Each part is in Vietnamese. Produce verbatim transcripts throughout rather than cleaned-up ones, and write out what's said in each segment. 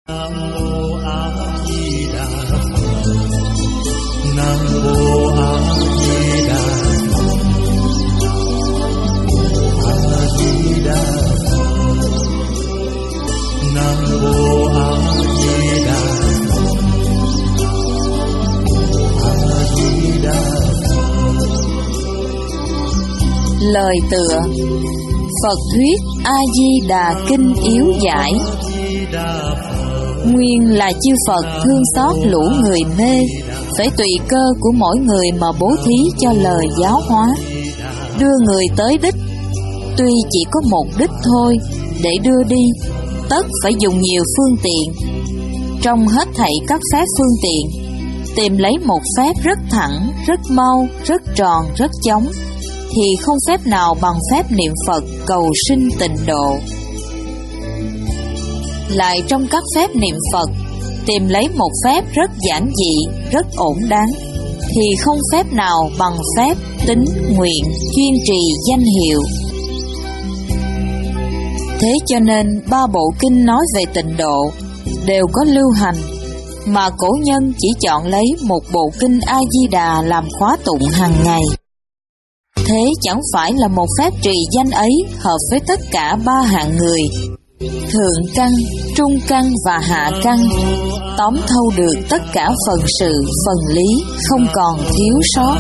Nam mô A Di Đà Phật. Nam mô A Di Đà Phật. A Di Đà Phật. Nam mô A Di Đà Phật. A Di Đà Phật. Lời tựa: Phật thuyết A Di Đà Kinh yếu giải. Nguyên là chư Phật thương xót lũ người mê, phải tùy cơ của mỗi người mà bố thí cho lời giáo hóa, đưa người tới đích. Tuy chỉ có một đích thôi, để đưa đi tất phải dùng nhiều phương tiện. Trong hết thảy các phép phương tiện, tìm lấy một phép rất thẳng, rất mau, rất tròn, rất chóng, thì không phép nào bằng phép niệm Phật cầu sinh tịnh độ. Lại trong các phép niệm Phật, tìm lấy một phép rất giản dị, rất ổn đáng, thì không phép nào bằng phép tín nguyện chuyên trì danh hiệu. Thế cho nên ba bộ kinh nói về tịnh độ đều có lưu hành, mà cổ nhân chỉ chọn lấy một bộ kinh A Di Đà làm khóa tụng hàng ngày. Thế chẳng phải là một phép trì danh ấy hợp với tất cả ba hạng người, thượng căn, trung căn và hạ căn, tóm thâu được tất cả phần sự, phần lý, không còn thiếu sót.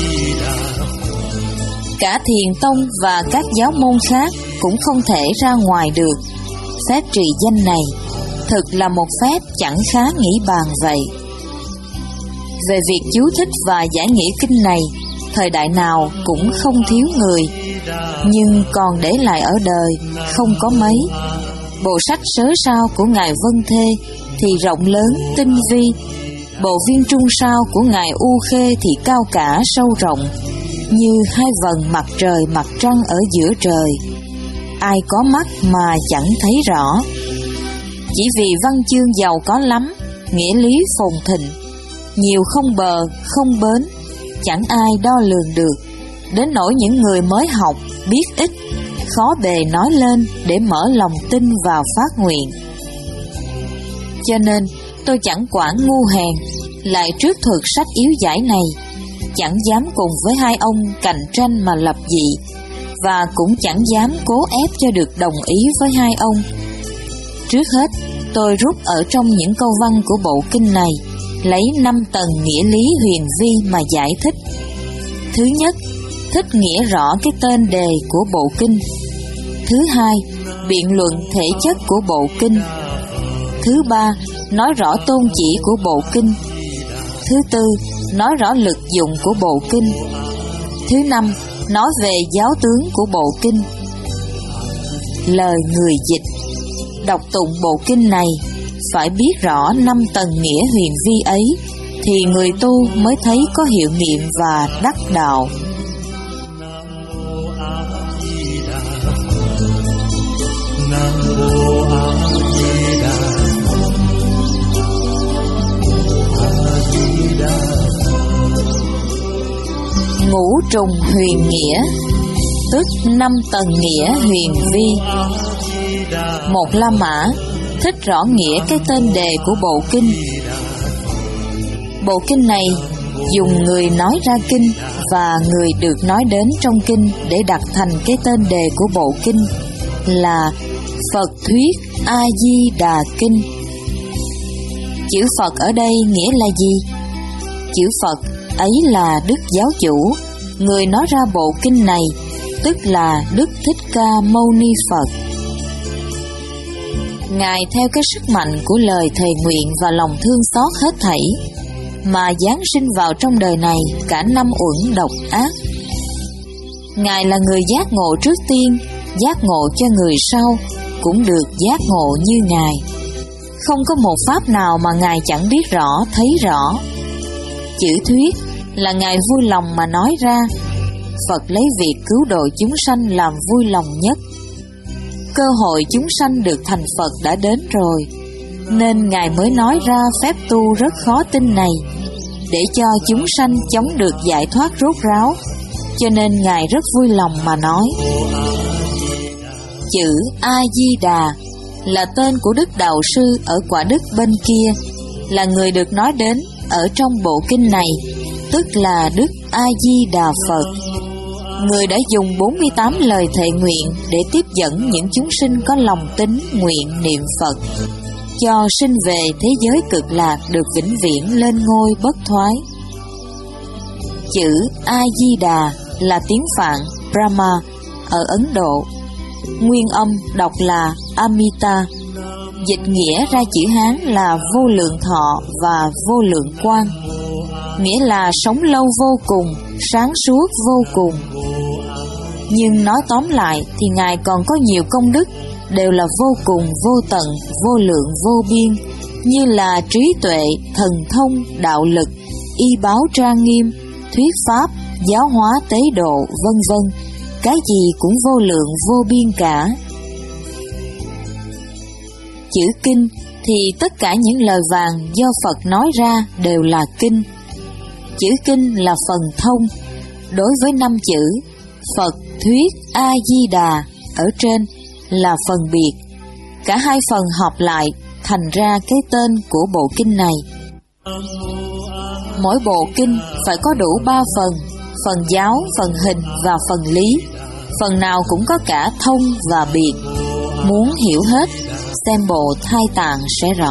Cả Thiền Tông và các giáo môn khác cũng không thể ra ngoài được. Phép trì danh này thực là một phép chẳng khá nghĩ bàn vậy. Về việc chú thích và giải nghĩa kinh này, thời đại nào cũng không thiếu người, nhưng còn để lại ở đời không có mấy. Bộ sách Sớ Sao của Ngài Vân Thê thì rộng lớn, tinh vi. Bộ Viên Trung Sao của Ngài U Khê thì cao cả, sâu rộng, như hai vầng mặt trời mặt trăng ở giữa trời. Ai có mắt mà chẳng thấy rõ. Chỉ vì văn chương giàu có lắm, nghĩa lý phồn thịnh, nhiều không bờ, không bến, chẳng ai đo lường được, đến nỗi những người mới học, biết ít, khó bề nói lên để mở lòng tin vào phát nguyện. Cho nên tôi chẳng quản ngu hèn, lại trước thuật sách yếu giải này, chẳng dám cùng với hai ông cạnh tranh mà lập dị, và cũng chẳng dám cố ép cho được đồng ý với hai ông. Trước hết, tôi rút ở trong những câu văn của bộ kinh này, lấy năm tầng nghĩa lý huyền vi mà giải thích. Thứ nhất, thích nghĩa rõ cái tên đề của bộ kinh. Thứ hai, biện luận thể chất của bộ kinh. Thứ ba, nói rõ tôn chỉ của bộ kinh. Thứ tư, nói rõ lực dụng của bộ kinh. Thứ năm, nói về giáo tướng của bộ kinh. Lời người dịch: đọc tụng bộ kinh này phải biết rõ năm tầng nghĩa huyền vi ấy, thì người tu mới thấy có hiệu nghiệm và đắc đạo. Nam mô A Di Đà Phật. A Di Đà Phật. Ngũ trùng huyền nghĩa, tức năm tầng nghĩa huyền vi. Một La Mã thích rõ nghĩa cái tên đề của bộ kinh. Bộ kinh này dùng người nói ra kinh và người được nói đến trong kinh để đặt thành cái tên đề của bộ kinh là Phật thuyết A Di Đà Kinh. Chữ Phật ở đây nghĩa là gì? Chữ Phật ấy là Đức Giáo Chủ, người nói ra bộ kinh này, tức là Đức Thích Ca Mâu Ni Phật. Ngài theo cái sức mạnh của lời thề nguyện và lòng thương xót hết thảy mà giáng sinh vào trong đời này cả năm uẩn độc ác. Ngài là người giác ngộ trước tiên, giác ngộ cho người sau cũng được giác ngộ như Ngài. Không có một pháp nào mà Ngài chẳng biết rõ, thấy rõ. Chữ thuyết là Ngài vui lòng mà nói ra. Phật lấy việc cứu độ chúng sanh làm vui lòng nhất. Cơ hội chúng sanh được thành Phật đã đến rồi, nên Ngài mới nói ra phép tu rất khó tin này, để cho chúng sanh chống được giải thoát rốt ráo. Cho nên Ngài rất vui lòng mà nói. Chữ A Di Đà là tên của Đức Đạo Sư ở quả đất bên kia, là người được nói đến ở trong bộ kinh này, tức là Đức A-di-đà Phật. Người đã dùng bốn mươi tám lời thệ nguyện để tiếp dẫn những chúng sinh có lòng tín nguyện niệm Phật, cho sinh về thế giới cực lạc được vĩnh viễn lên ngôi bất thoái. Chữ A-di-đà là tiếng Phạn Brahma ở Ấn Độ. Nguyên âm đọc là Amita, dịch nghĩa ra chữ Hán là vô lượng thọ và vô lượng quang, nghĩa là sống lâu vô cùng, sáng suốt vô cùng. Nhưng nói tóm lại thì Ngài còn có nhiều công đức, đều là vô cùng, vô tận, vô lượng, vô biên, như là trí tuệ, thần thông, đạo lực, y báo trang nghiêm, thuyết pháp, giáo hóa tế độ, vân vân. Cái gì cũng vô lượng, vô biên cả. Chữ kinh thì tất cả những lời vàng do Phật nói ra đều là kinh. Chữ kinh là phần thông. Đối với năm chữ Phật thuyết A-di-đà ở trên là phần biệt. Cả hai phần hợp lại thành ra cái tên của bộ kinh này. Mỗi bộ kinh phải có đủ ba phần: phần giáo, phần hình và phần lý. Phần nào cũng có cả thông và biệt. Muốn hiểu hết, xem bộ Thai Tạng sẽ rõ.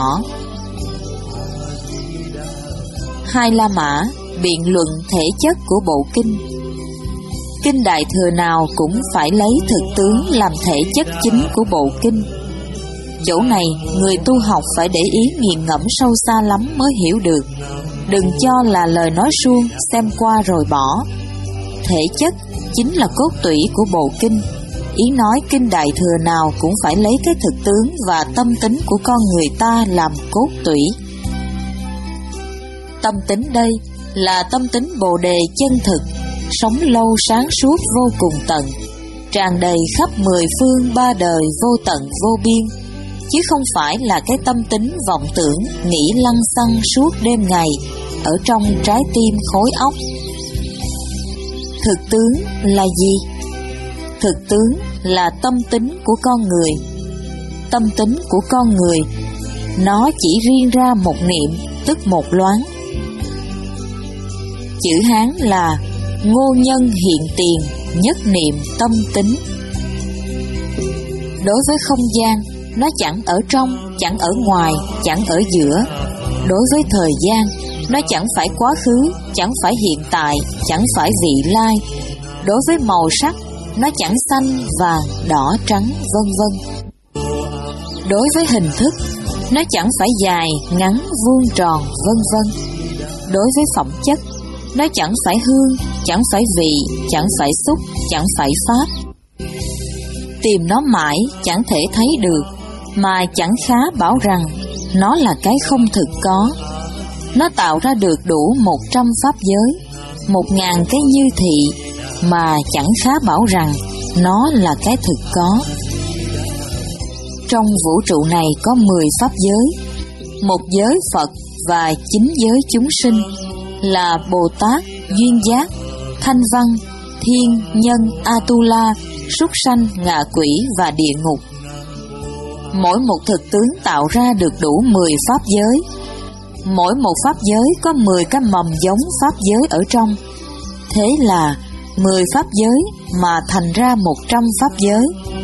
Hai La Mã biện luận thể chất của bộ kinh. Kinh Đại Thừa nào cũng phải lấy thực tướng làm thể chất chính của bộ kinh. Chỗ này người tu học phải để ý nghiền ngẫm sâu xa lắm mới hiểu được. Đừng cho là lời nói suông, xem qua rồi bỏ. Thể chất chính là cốt tủy của bộ kinh. Ý nói kinh Đại Thừa nào cũng phải lấy cái thực tướng và tâm tính của con người ta làm cốt tủy. Tâm tính đây là tâm tính Bồ Đề chân thực, sống lâu sáng suốt vô cùng tận, tràn đầy khắp mười phương ba đời vô tận vô biên, chứ không phải là cái tâm tính vọng tưởng nghĩ lăng xăng suốt đêm ngày ở trong trái tim khối óc. Thực tướng là gì? Thực tướng là tâm tính của con người. Tâm tính của con người, nó chỉ riêng ra một niệm, tức một loáng. Chữ Hán là Ngô Nhân hiện tiền, nhất niệm tâm tính. Đối với không gian, nó chẳng ở trong, chẳng ở ngoài, chẳng ở giữa. Đối với thời gian, nó chẳng phải quá khứ, chẳng phải hiện tại, chẳng phải vị lai. Đối với màu sắc, nó chẳng xanh, vàng, đỏ, trắng, vân vân. Đối với hình thức, nó chẳng phải dài, ngắn, vuông, tròn, vân vân. Đối với phẩm chất, nó chẳng phải hương, chẳng phải vị, chẳng phải xúc, chẳng phải pháp. Tìm nó mãi chẳng thể thấy được, mà chẳng khá bảo rằng nó là cái không thực có. Nó tạo ra được đủ một trăm pháp giới, một ngàn cái như thị, mà chẳng khá bảo rằng nó là cái thực có. Trong vũ trụ này có mười pháp giới, một giới Phật và chín giới chúng sinh là Bồ Tát, Duyên Giác, Thanh Văn, Thiên, Nhân, Atula, Súc Sanh, Ngạ Quỷ và Địa Ngục. Mỗi một thực tướng tạo ra được đủ mười pháp giới. Mỗi một pháp giới có mười cái mầm giống pháp giới ở trong. Thế là mười pháp giới mà thành ra một trăm pháp giới.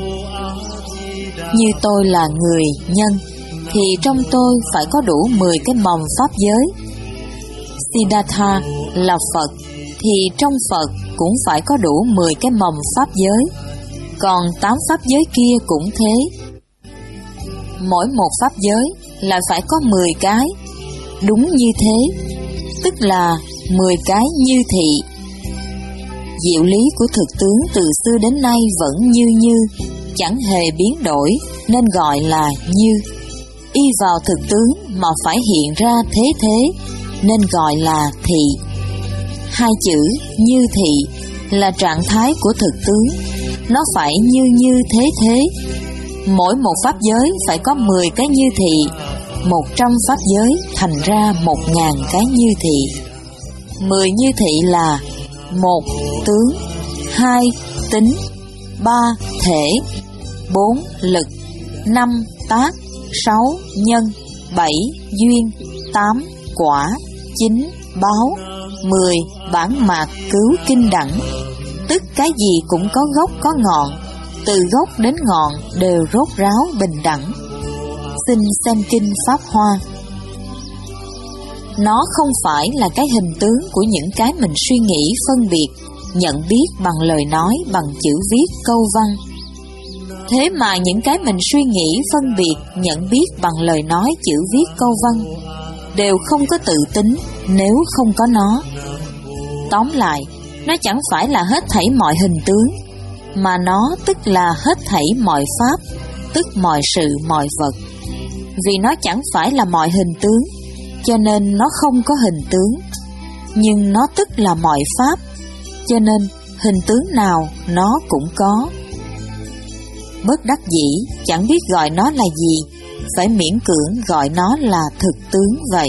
Như tôi là người nhân, thì trong tôi phải có đủ mười cái mầm pháp giới. Siddhartha là Phật, thì trong Phật cũng phải có đủ mười cái mầm pháp giới. Còn tám pháp giới kia cũng thế. Mỗi một pháp giới lại phải có mười cái. Đúng như thế, tức là mười cái như thị. Diệu lý của thực tướng từ xưa đến nay vẫn như như, chẳng hề biến đổi, nên gọi là như. Y vào thực tướng mà phải hiện ra thế thế, nên gọi là thị. Hai chữ như thị là trạng thái của thực tướng, nó phải như như thế thế. Mỗi một pháp giới phải có mười cái như thị, một trăm pháp giới thành ra một ngàn cái như thị. Mười như thị là một tướng, hai tính, ba thể, bốn lực, năm tác, sáu nhân, bảy duyên, tám quả, chín báo, mười bản mạc cứu kinh đẳng. Tức cái gì cũng có gốc có ngọn, từ gốc đến ngọn đều rốt ráo bình đẳng. Xin xem kinh Pháp Hoa. Nó không phải là cái hình tướng của những cái mình suy nghĩ, phân biệt, nhận biết bằng lời nói, bằng chữ viết, câu văn. Thế mà những cái mình suy nghĩ, phân biệt, nhận biết bằng lời nói, chữ viết, câu văn đều không có tự tính nếu không có nó. Tóm lại, nó chẳng phải là hết thảy mọi hình tướng, mà nó tức là hết thảy mọi pháp, tức mọi sự, mọi vật. Vì nó chẳng phải là mọi hình tướng, cho nên nó không có hình tướng. Nhưng nó tức là mọi pháp, cho nên hình tướng nào nó cũng có. Bất đắc dĩ, chẳng biết gọi nó là gì, phải miễn cưỡng gọi nó là thực tướng vậy.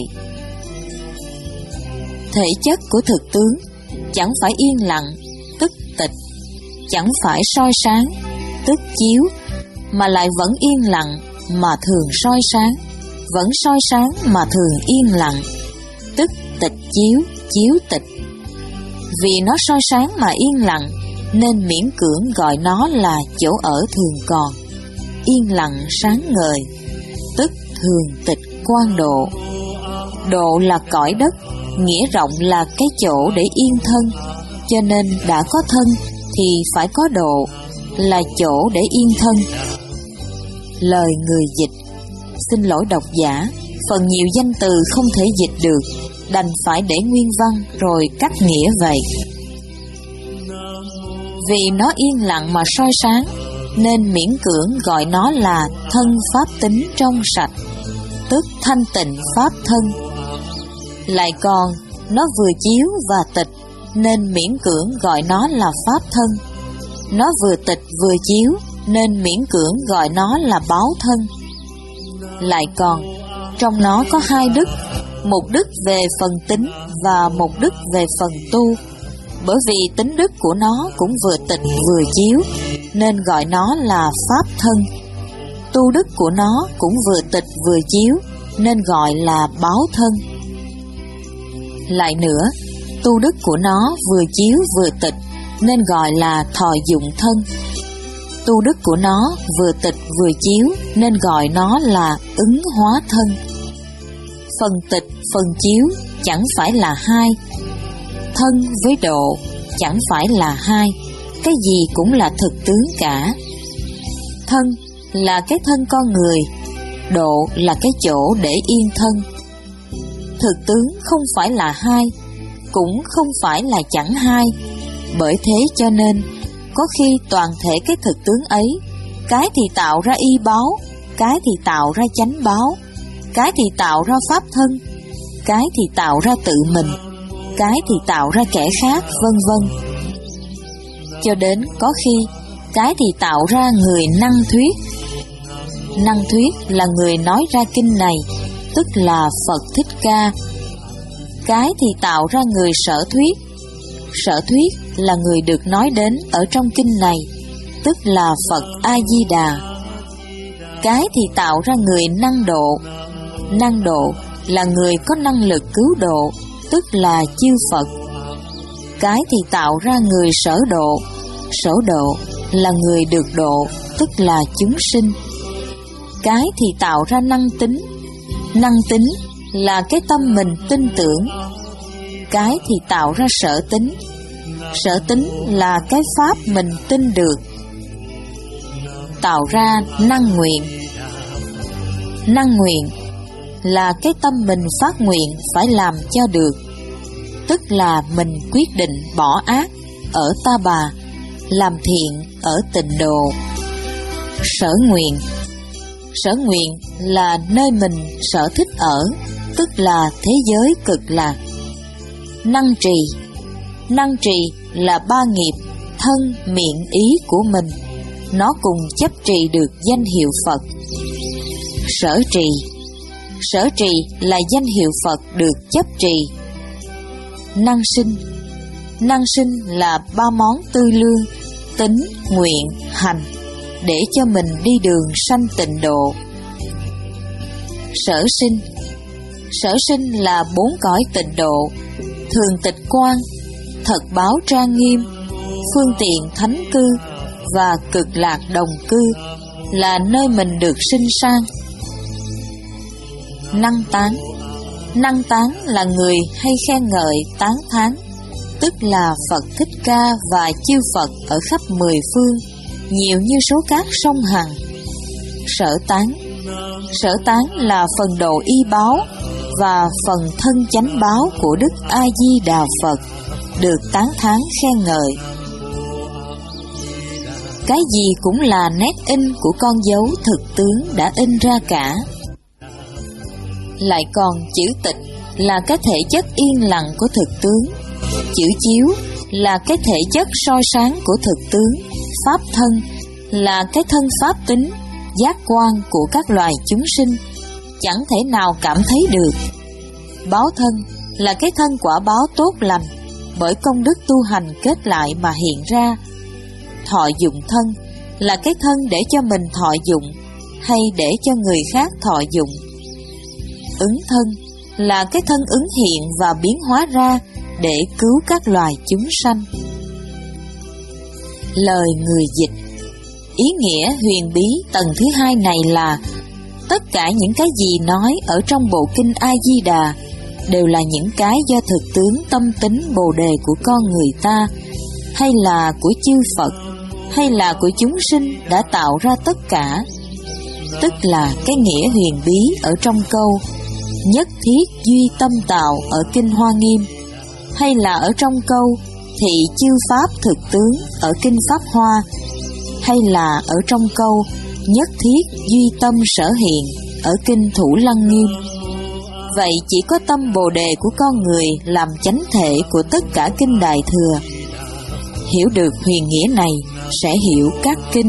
Thể chất của thực tướng chẳng phải yên lặng, tức tịch, chẳng phải soi sáng, tức chiếu, mà lại vẫn yên lặng mà thường soi sáng, vẫn soi sáng mà thường yên lặng, tức tịch chiếu, chiếu tịch. Vì nó soi sáng mà yên lặng, nên miễn cưỡng gọi nó là chỗ ở thường còn, yên lặng sáng ngời, tức thường tịch quang độ. Độ là cõi đất, nghĩa rộng là cái chỗ để yên thân, cho nên đã có thân thì phải có độ, là chỗ để yên thân. Lời người dịch. Xin lỗi độc giả, phần nhiều danh từ không thể dịch được, đành phải để nguyên văn rồi cắt nghĩa vậy. Vì nó yên lặng mà soi sáng, nên miễn cưỡng gọi nó là thân pháp tính trong sạch, tức thanh tịnh pháp thân. Lại còn nó vừa chiếu và tịch, nên miễn cưỡng gọi nó là pháp thân. Nó vừa tịch vừa chiếu, nên miễn cưỡng gọi nó là báo thân. Lại còn trong nó có hai đức, một đức về phần tính và một đức về phần tu. Bởi vì tính đức của nó cũng vừa tịch vừa chiếu, nên gọi nó là pháp thân. Tu đức của nó cũng vừa tịch vừa chiếu, nên gọi là báo thân. Lại nữa, tu đức của nó vừa chiếu vừa tịch, nên gọi là thọ dụng thân. Tu đức của nó vừa tịch vừa chiếu, nên gọi nó là ứng hóa thân. Phần tịch, phần chiếu chẳng phải là hai, thân với độ chẳng phải là hai, cái gì cũng là thực tướng cả. Thân là cái thân con người, độ là cái chỗ để yên thân. Thực tướng không phải là hai, cũng không phải là chẳng hai. Bởi thế cho nên có khi toàn thể cái thực tướng ấy, cái thì tạo ra y báo, cái thì tạo ra chánh báo, cái thì tạo ra pháp thân, cái thì tạo ra tự mình, cái thì tạo ra kẻ khác, vân vân. Cho đến có khi cái thì tạo ra người năng thuyết. Năng thuyết là người nói ra kinh này, tức là Phật Thích Ca. Cái thì tạo ra người sở thuyết. Sở thuyết là người được nói đến ở trong kinh này, tức là Phật A-di-đà. Cái thì tạo ra người năng độ. Năng độ là người có năng lực cứu độ, tức là chư Phật. Cái thì tạo ra người sở độ. Sở độ là người được độ, tức là chúng sinh. Cái thì tạo ra năng tính. Năng tính là cái tâm mình tin tưởng. Cái thì tạo ra sở tính. Sở tính là cái pháp mình tin được. Tạo ra năng nguyện. Năng nguyện là cái tâm mình phát nguyện phải làm cho được, tức là mình quyết định bỏ ác ở ta bà, làm thiện ở tịnh độ. Sở nguyện. Sở nguyện là nơi mình sở thích ở, tức là thế giới cực lạc. Năng trì. Năng trì là ba nghiệp thân, miệng, ý của mình, nó cùng chấp trì được danh hiệu Phật. Sở trì. Sở trì là danh hiệu Phật được chấp trì. Năng sinh. Năng sinh là ba món tư lương, tính, nguyện, hành, để cho mình đi đường sanh tịnh độ, Sở sinh. Sở sinh là bốn cõi tịnh độ: thường tịch quan, thật báo trang nghiêm, phương tiện thánh cư và cực lạc đồng cư, là nơi mình được sinh sang. Năng tán. Năng tán là người hay khen ngợi tán thán, tức là Phật Thích Ca và chư Phật ở khắp mười phương, nhiều như số cát sông Hằng. Sở tán. Sở tán là phần độ y báo và phần thân chánh báo của Đức A Di Đà Phật, được tán thán khen ngợi. Cái gì cũng là nét in của con dấu thực tướng đã in ra cả. Lại còn chữ tịch là cái thể chất yên lặng của thực tướng, chữ chiếu là cái thể chất soi sáng của thực tướng, pháp thân là cái thân pháp tính, giác quan của các loài chúng sinh, chẳng thể nào cảm thấy được. Báo thân là cái thân quả báo tốt lành, bởi công đức tu hành kết lại mà hiện ra. Thọ dụng thân là cái thân để cho mình thọ dụng hay để cho người khác thọ dụng. Ứng thân là cái thân ứng hiện và biến hóa ra để cứu các loài chúng sanh. Lời người dịch. Ý nghĩa huyền bí tầng thứ hai này là tất cả những cái gì nói ở trong bộ kinh A Di Đà đều là những cái do thực tướng tâm tính bồ đề của con người ta, hay là của chư Phật, hay là của chúng sinh đã tạo ra tất cả. Tức là cái nghĩa huyền bí ở trong câu nhất thiết duy tâm tạo ở kinh Hoa Nghiêm, hay là ở trong câu thị chư pháp thực tướng ở kinh Pháp Hoa, hay là ở trong câu nhất thiết duy tâm sở hiện ở kinh Thủ Lăng Nghiêm. Vậy chỉ có tâm bồ đề của con người làm chánh thể của tất cả kinh Đại Thừa. Hiểu được huyền nghĩa này sẽ hiểu các kinh.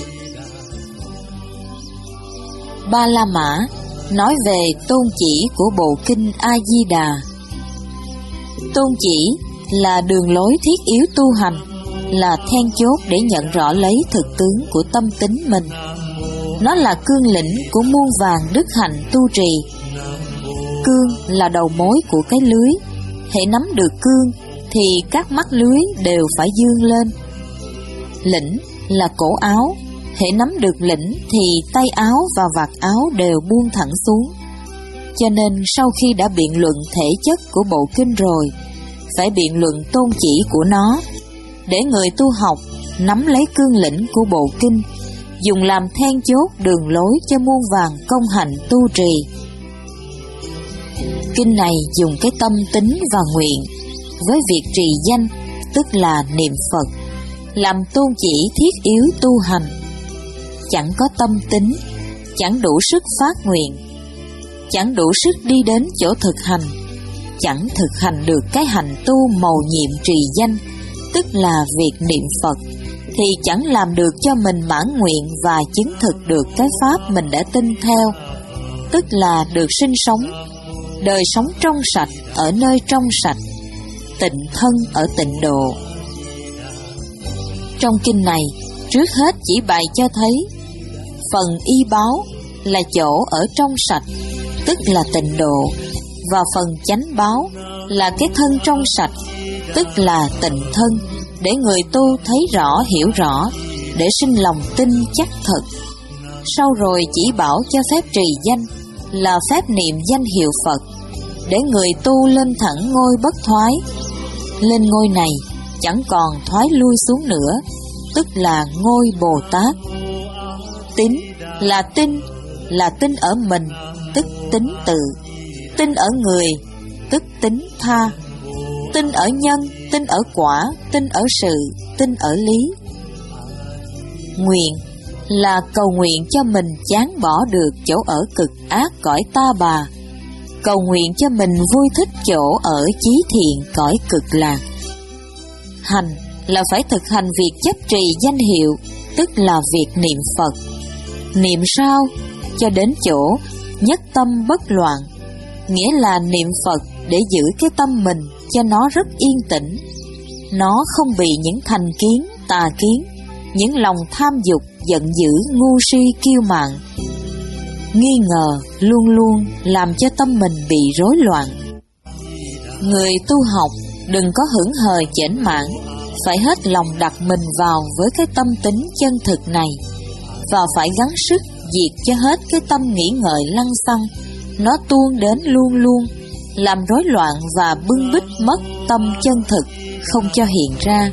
Ba La Mã nói về tôn chỉ của bộ kinh A Di Đà. Tôn chỉ là đường lối thiết yếu tu hành, là then chốt để nhận rõ lấy thực tướng của tâm tính mình. Nó là cương lĩnh của muôn vàn đức hạnh tu trì. Cương là đầu mối của cái lưới, hễ nắm được cương thì các mắt lưới đều phải dương lên. Lĩnh là cổ áo, hễ nắm được lĩnh thì tay áo và vạt áo đều buông thẳng xuống. Cho nên sau khi đã biện luận thể chất của bộ kinh rồi, phải biện luận tôn chỉ của nó, để người tu học nắm lấy cương lĩnh của bộ kinh, dùng làm then chốt đường lối cho muôn vàn công hạnh tu trì. Kinh này dùng cái tâm tính và nguyện với việc trì danh, tức là niệm Phật, làm tôn chỉ thiết yếu tu hành. Chẳng có tâm tính, chẳng đủ sức phát nguyện, chẳng đủ sức đi đến chỗ thực hành, chẳng thực hành được cái hành tu mầu nhiệm trì danh, tức là việc niệm Phật, thì chẳng làm được cho mình mãn nguyện và chứng thực được cái pháp mình đã tin theo, tức là được sinh sống, đời sống trong sạch ở nơi trong sạch, tịnh thân ở tịnh độ. Trong kinh này, trước hết chỉ bày cho thấy phần y báo là chỗ ở trong sạch, tức là tịnh độ, và phần chánh báo là cái thân trong sạch, tức là tịnh thân, để người tu thấy rõ hiểu rõ, để sinh lòng tin chắc thật. Sau rồi chỉ bảo cho phép trì danh, là phép niệm danh hiệu Phật, để người tu lên thẳng ngôi bất thoái. Lên ngôi này chẳng còn thoái lui xuống nữa, tức là ngôi Bồ Tát. Tín là tin, là tin ở mình, tức tín tự. Tin ở người, tức tín tha. Tin ở nhân, tin ở quả, tin ở sự, tin ở lý. Nguyện là cầu nguyện cho mình chán bỏ được chỗ ở cực ác cõi ta bà, cầu nguyện cho mình vui thích chỗ ở chí thiện cõi cực lạc. Hành là phải thực hành việc chấp trì danh hiệu, tức là việc niệm Phật. Niệm sao? Cho đến chỗ nhất tâm bất loạn, nghĩa là niệm Phật để giữ cái tâm mình cho nó rất yên tĩnh, nó không bị những thành kiến, tà kiến, những lòng tham dục, giận dữ, ngu si, kiêu mạn. nghi ngờ luôn luôn làm cho tâm mình bị rối loạn. Người tu học đừng có hững hờ chểnh mãn, phải hết lòng đặt mình vào với cái tâm tính chân thực này, và phải gắng sức diệt cho hết cái tâm nghĩ ngợi lăng xăng, nó tuôn đến luôn luôn, làm rối loạn và bưng bít mất tâm chân thực, không cho hiện ra.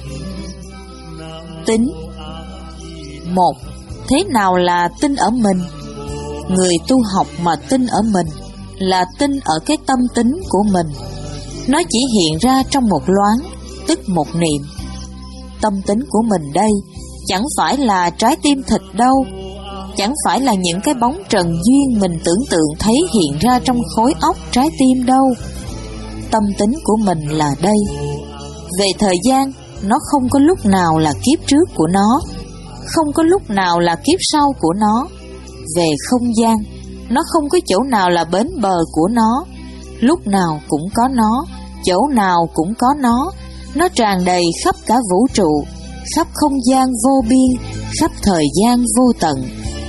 Tính. Một. Thế nào là tin ở mình? Người tu học mà tin ở mình là tin ở cái tâm tính của mình. Nó chỉ hiện ra trong một loáng, tức một niệm. Tâm tính của mình đây chẳng phải là trái tim thịt đâu, chẳng phải là những cái bóng trần duyên mình tưởng tượng thấy hiện ra trong khối óc trái tim đâu. Tâm tính của mình là đây. Về thời gian, nó không có lúc nào là kiếp trước của nó, không có lúc nào là kiếp sau của nó. Về không gian, nó không có chỗ nào là bến bờ của nó, lúc nào cũng có nó, chỗ nào cũng có nó. Nó tràn đầy khắp cả vũ trụ, khắp không gian vô biên, khắp thời gian vô tận.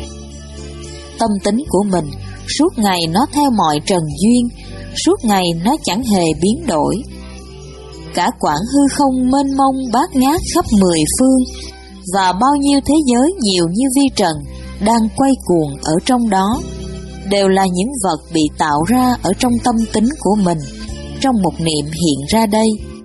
Tâm tính của mình suốt ngày nó theo mọi trần duyên, suốt ngày nó chẳng hề biến đổi. Cả quãng hư không mênh mông bát ngát khắp mười phương, và bao nhiêu thế giới nhiều như vi trần đang quay cuồng ở trong đó, đều là những vật bị tạo ra ở trong tâm tính của mình, trong một niệm hiện ra đây.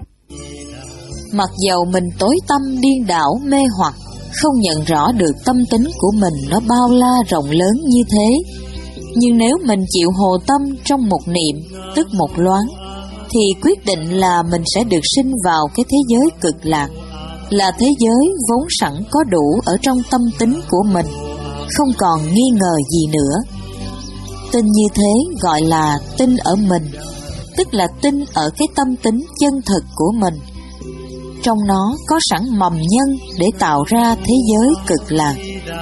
Mặc dầu mình tối tâm điên đảo mê hoặc, không nhận rõ được tâm tính của mình nó bao la rộng lớn như thế, nhưng nếu mình chịu hồ tâm trong một niệm, tức một loáng, thì quyết định là mình sẽ được sinh vào cái thế giới cực lạc, là thế giới vốn sẵn có đủ ở trong tâm tính của mình, không còn nghi ngờ gì nữa. Tin như thế gọi là tin ở mình, tức là tin ở cái tâm tính chân thực của mình. Trong nó có sẵn mầm nhân để tạo ra thế giới cực lạc.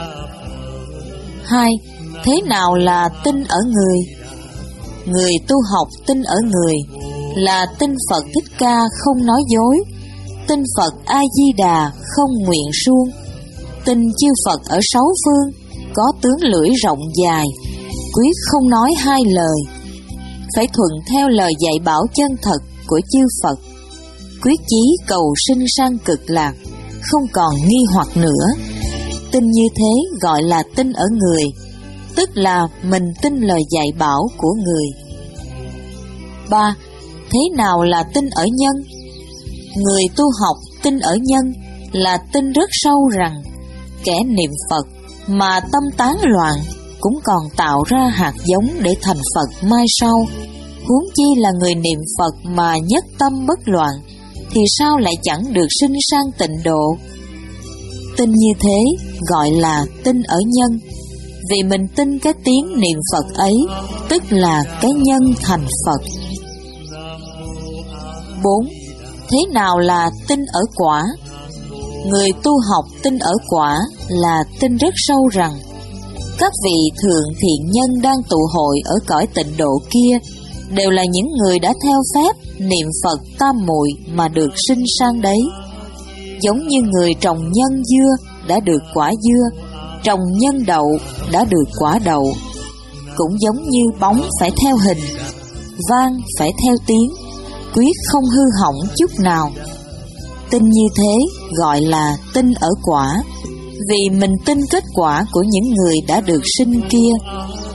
Hai. Thế nào là tin ở người? Người tu học tin ở người là tin Phật Thích Ca không nói dối, tin Phật A-di-đà không nguyện suông, tin chư Phật ở sáu phương có tướng lưỡi rộng dài, quyết không nói hai lời. Phải thuận theo lời dạy bảo chân thật của chư Phật, quyết chí cầu sinh sang cực lạc, không còn nghi hoặc nữa. Tin như thế gọi là tin ở người, tức là mình tin lời dạy bảo của người. Ba. Thế nào là tin ở nhân? Người tu học tin ở nhân là tin rất sâu rằng kẻ niệm Phật mà tâm tán loạn cũng còn tạo ra hạt giống để thành Phật mai sau. Huống chi là người niệm Phật mà nhất tâm bất loạn, thì sao lại chẳng được sinh sang tịnh độ? Tin như thế gọi là tin ở nhân, vì mình tin cái tiếng niệm Phật ấy, tức là cái nhân thành Phật. Bốn. Thế nào là tin ở quả? Người tu học tin ở quả là tin rất sâu rằng các vị thượng thiện nhân đang tụ hội ở cõi tịnh độ kia đều là những người đã theo phép niệm Phật tam muội mà được sinh sang đấy. Giống như người trồng nhân dưa đã được quả dưa, trồng nhân đậu đã được quả đậu. Cũng giống như bóng phải theo hình, vang phải theo tiếng, quyết không hư hỏng chút nào. Tin như thế gọi là tin ở quả, vì mình tin kết quả của những người đã được sinh kia.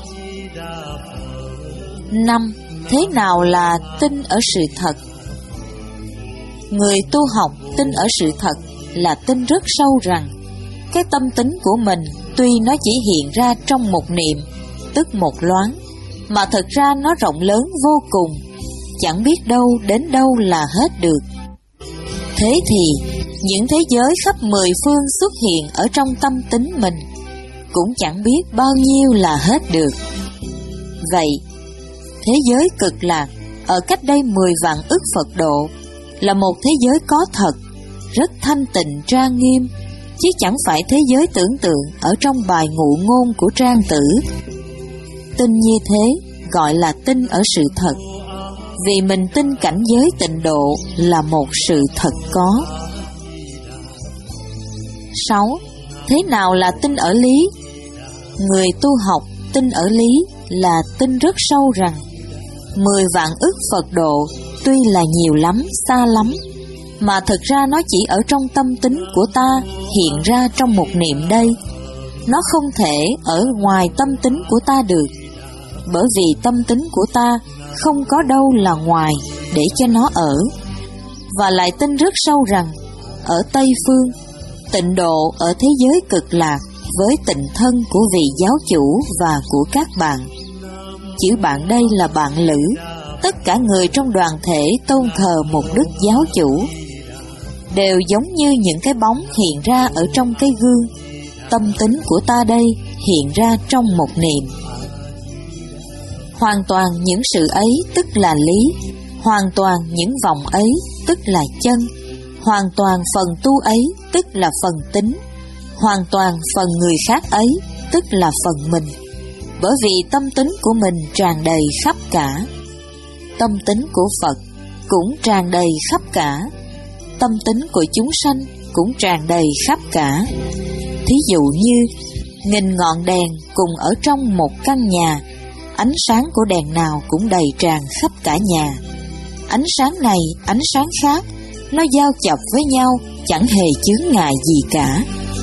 Năm. Thế nào là tin ở sự thật? Người tu học tin ở sự thật là tin rất sâu rằng cái tâm tính của mình tuy nó chỉ hiện ra trong một niệm, tức một loáng, mà thật ra nó rộng lớn vô cùng, chẳng biết đâu đến đâu là hết được. Thế thì những thế giới khắp mười phương xuất hiện ở trong tâm tính mình cũng chẳng biết bao nhiêu là hết được. Vậy thế giới cực lạc ở cách đây mười vạn ức Phật độ là một thế giới có thật, rất thanh tịnh trang nghiêm, chứ chẳng phải thế giới tưởng tượng ở trong bài ngụ ngôn của Trang Tử. Tin như thế gọi là tin ở sự thật, vì mình tin cảnh giới tịnh độ là một sự thật có. Sáu. Thế nào là tin ở lý? Người tu học tin ở lý là tin rất sâu rằng mười vạn ức Phật độ tuy là nhiều lắm, xa lắm, mà thực ra nó chỉ ở trong tâm tính của ta, hiện ra trong một niệm đây. Nó không thể ở ngoài tâm tính của ta được, bởi vì tâm tính của ta không có đâu là ngoài để cho nó ở. Và lại tin rất sâu rằng ở Tây Phương, tịnh độ ở thế giới cực lạc với tịnh thân của vị giáo chủ và của các bạn. Chữ bạn đây là bạn lữ, tất cả người trong đoàn thể tôn thờ một đức giáo chủ, đều giống như những cái bóng hiện ra ở trong cái gương. Tâm tính của ta đây hiện ra trong một niệm. Hoàn toàn những sự ấy tức là lý, hoàn toàn những vọng ấy tức là chân, hoàn toàn phần tu ấy tức là phần tính, hoàn toàn phần người khác ấy tức là phần mình. Bởi vì tâm tính của mình tràn đầy khắp cả. Tâm tính của Phật cũng tràn đầy khắp cả. Tâm tính của chúng sanh cũng tràn đầy khắp cả. Thí dụ như nghìn ngọn đèn cùng ở trong một căn nhà, ánh sáng của đèn nào cũng đầy tràn khắp cả nhà. Ánh sáng này, ánh sáng khác, nó giao chập với nhau, chẳng hề chướng ngại gì cả.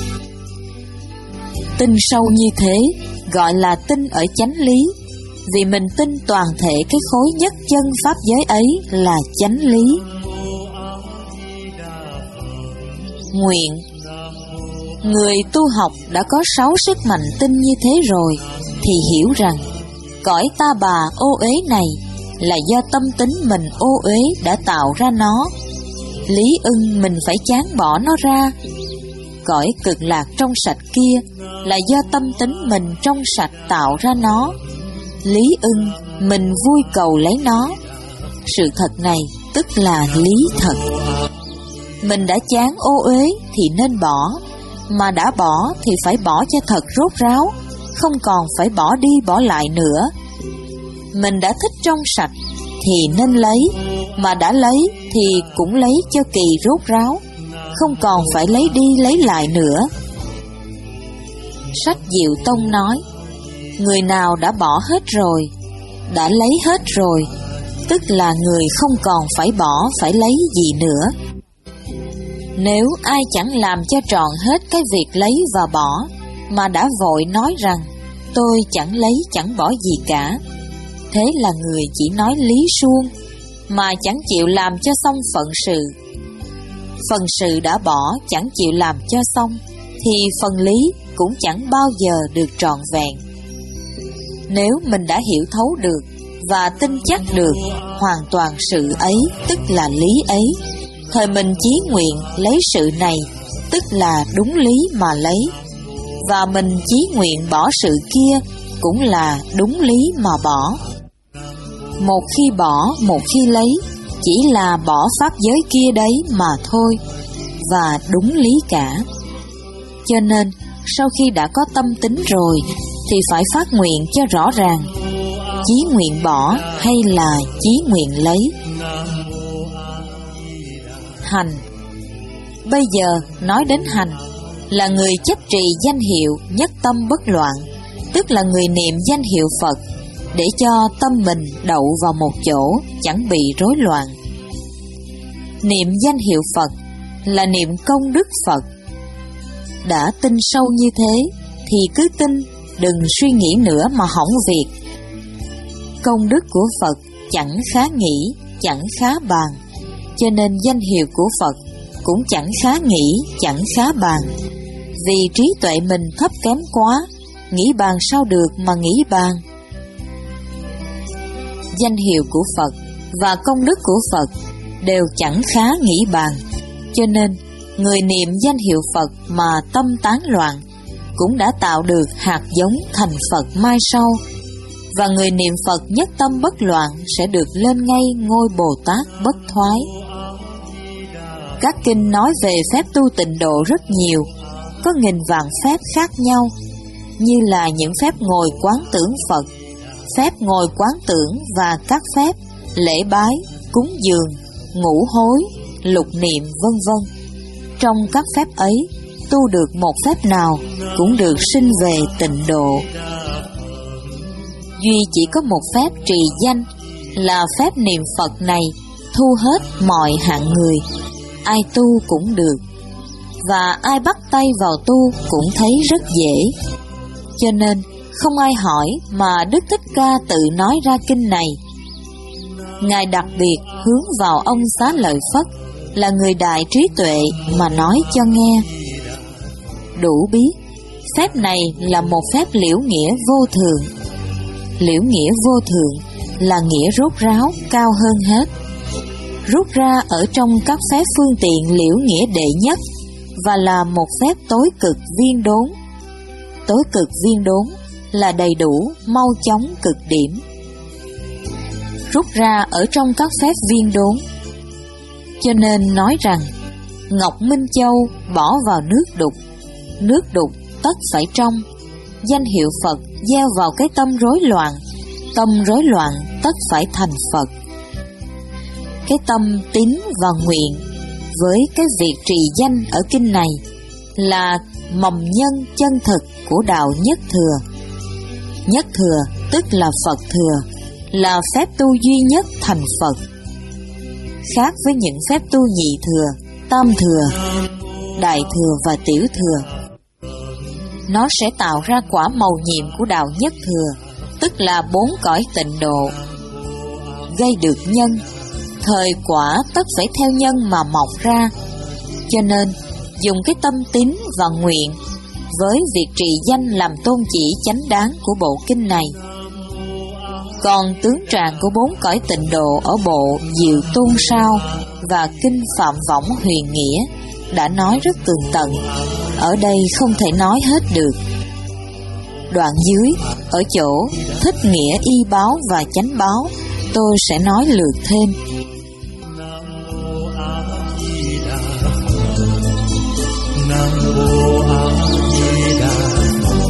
Tin sâu như thế gọi là tin ở chánh lý, vì mình tin toàn thể cái khối nhất chân pháp giới ấy là chánh lý. Nguyện. Người tu học đã có sáu sức mạnh tin như thế rồi, thì hiểu rằng cõi ta bà ô uế này là do tâm tính mình ô uế đã tạo ra nó. Lý ưng mình phải chán bỏ nó ra. Cõi cực lạc trong sạch kia là do tâm tính mình trong sạch tạo ra nó. Lý ưng mình vui cầu lấy nó. Sự thật này tức là lý thật. Mình đã chán ô uế thì nên bỏ, mà đã bỏ thì phải bỏ cho thật rốt ráo, không còn phải bỏ đi bỏ lại nữa. Mình đã thích trong sạch thì nên lấy, mà đã lấy thì cũng lấy cho kỳ rốt ráo, không còn phải lấy đi lấy lại nữa. Sách Diệu Tông nói, người nào đã bỏ hết rồi, đã lấy hết rồi, tức là người không còn phải bỏ phải lấy gì nữa. Nếu ai chẳng làm cho tròn hết cái việc lấy và bỏ, mà đã vội nói rằng tôi chẳng lấy chẳng bỏ gì cả, thế là người chỉ nói lý suông, mà chẳng chịu làm cho xong phận sự. Phần sự đã bỏ chẳng chịu làm cho xong, thì phần lý cũng chẳng bao giờ được trọn vẹn. Nếu mình đã hiểu thấu được và tin chắc được hoàn toàn sự ấy tức là lý ấy, thời mình chí nguyện lấy sự này tức là đúng lý mà lấy, và mình chí nguyện bỏ sự kia cũng là đúng lý mà bỏ. Một khi bỏ, một khi lấy, chỉ là bỏ pháp giới kia đấy mà thôi, và đúng lý cả. Cho nên sau khi đã có tâm tính rồi thì phải phát nguyện cho rõ ràng, chí nguyện bỏ hay là chí nguyện lấy. Hành. Bây giờ nói đến hành là người chấp trì danh hiệu nhất tâm bất loạn, tức là người niệm danh hiệu Phật để cho tâm mình đậu vào một chỗ, chẳng bị rối loạn. Niệm danh hiệu Phật là niệm công đức Phật. Đã tin sâu như thế thì cứ tin, đừng suy nghĩ nữa mà hỏng việc. Công đức của Phật chẳng khá nghĩ, chẳng khá bàn, cho nên danh hiệu của Phật cũng chẳng khá nghĩ, chẳng khá bàn. Vì trí tuệ mình thấp kém quá, nghĩ bàn sao được mà nghĩ bàn. Danh hiệu của Phật và công đức của Phật đều chẳng khá nghĩ bàn, cho nên người niệm danh hiệu Phật mà tâm tán loạn cũng đã tạo được hạt giống thành Phật mai sau, và người niệm Phật nhất tâm bất loạn sẽ được lên ngay ngôi Bồ Tát bất thoái. Các kinh nói về phép tu tịnh độ rất nhiều, có nghìn vạn phép khác nhau, như là những phép ngồi quán tưởng Phật, phép ngồi quán tưởng và các phép lễ bái, cúng dường, ngũ hối, lục niệm vân vân. Trong các phép ấy, tu được một phép nào cũng được sinh về tịnh độ. duy chỉ có một phép trì danh, là phép niệm Phật này thu hết mọi hạng người, ai tu cũng được, và ai bắt tay vào tu cũng thấy rất dễ. Cho nên không ai hỏi mà Đức Thích Ca tự nói ra kinh này. Ngài đặc biệt hướng vào ông Xá Lợi Phất, là người đại trí tuệ, mà nói cho nghe. Đủ biết, phép này là một phép liễu nghĩa vô thường. Liễu nghĩa vô thường là nghĩa rốt ráo cao hơn hết, rút ra ở trong các phép phương tiện liễu nghĩa đệ nhất, và là một phép tối cực viên đốn. Tối cực viên đốn là đầy đủ, mau chóng cực điểm. Rút ra ở trong các phép viên đốn, cho nên nói rằng Ngọc Minh Châu bỏ vào nước đục, nước đục tất phải trong. Danh hiệu Phật gieo vào cái tâm rối loạn, tâm rối loạn tất phải thành Phật. Cái tâm tín và nguyện với cái việc trì danh ở kinh này là mầm nhân chân thực của đạo Nhất Thừa. Nhất Thừa tức là Phật Thừa, là phép tu duy nhất thành Phật. Khác với những phép tu nhị thừa, tam thừa, đại thừa và tiểu thừa, nó sẽ tạo ra quả mầu nhiệm của đạo Nhất Thừa, tức là bốn cõi tịnh độ. Gây được nhân, thời quả tất phải theo nhân mà mọc ra. Cho nên dùng cái tâm tín và nguyện với việc trì danh làm tôn chỉ chánh đáng của bộ kinh này. Còn tướng trạng của bốn cõi tịnh độ ở bộ Diệu Tôn Sao và kinh Phạm Võng Huyền Nghĩa đã nói rất tường tận, ở đây không thể nói hết được. Đoạn dưới, ở chỗ thích nghĩa y báo và chánh báo, tôi sẽ nói lược thêm. Nam Mô A Di Đà Phật.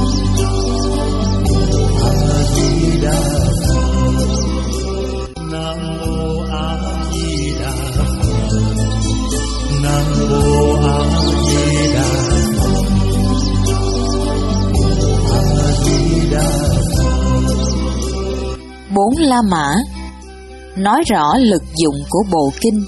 A Di Đà Phật. Nam Mô A Di Đà Phật. Nam Mô A Di Đà Phật. A Di Đà Phật. Bốn La Mã nói rõ lực dụng của bộ kinh.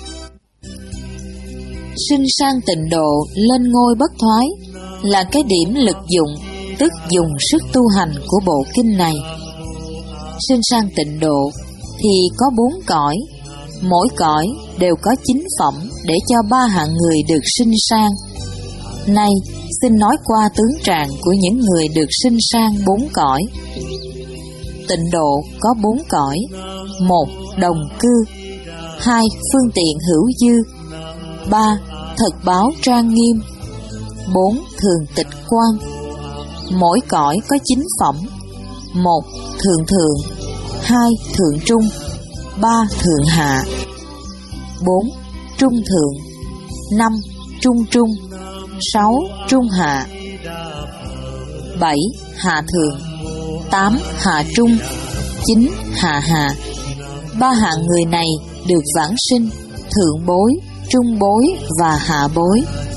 Sinh sang tịnh độ, lên ngôi bất thoái là cái điểm lực dụng, tức dùng sức tu hành của bộ kinh này. Sinh sang tịnh độ thì có bốn cõi, mỗi cõi đều có chín phẩm để cho ba hạng người được sinh sang. Nay xin nói qua tướng trạng của những người được sinh sang bốn cõi. Tịnh độ có bốn cõi: một, đồng cư; hai, phương tiện hữu dư; ba, thật báo trang nghiêm; bốn, thường tịch quan. Mỗi cõi có chín phẩm: một, thượng thượng; hai, thượng trung; ba, thượng hạ; bốn, trung thượng; năm, trung trung; sáu, trung hạ; bảy, hạ thượng; tám, hạ trung; chín, hạ hạ. Ba hạng người này được vãng sinh: thượng bối, trung bối và hạ bối.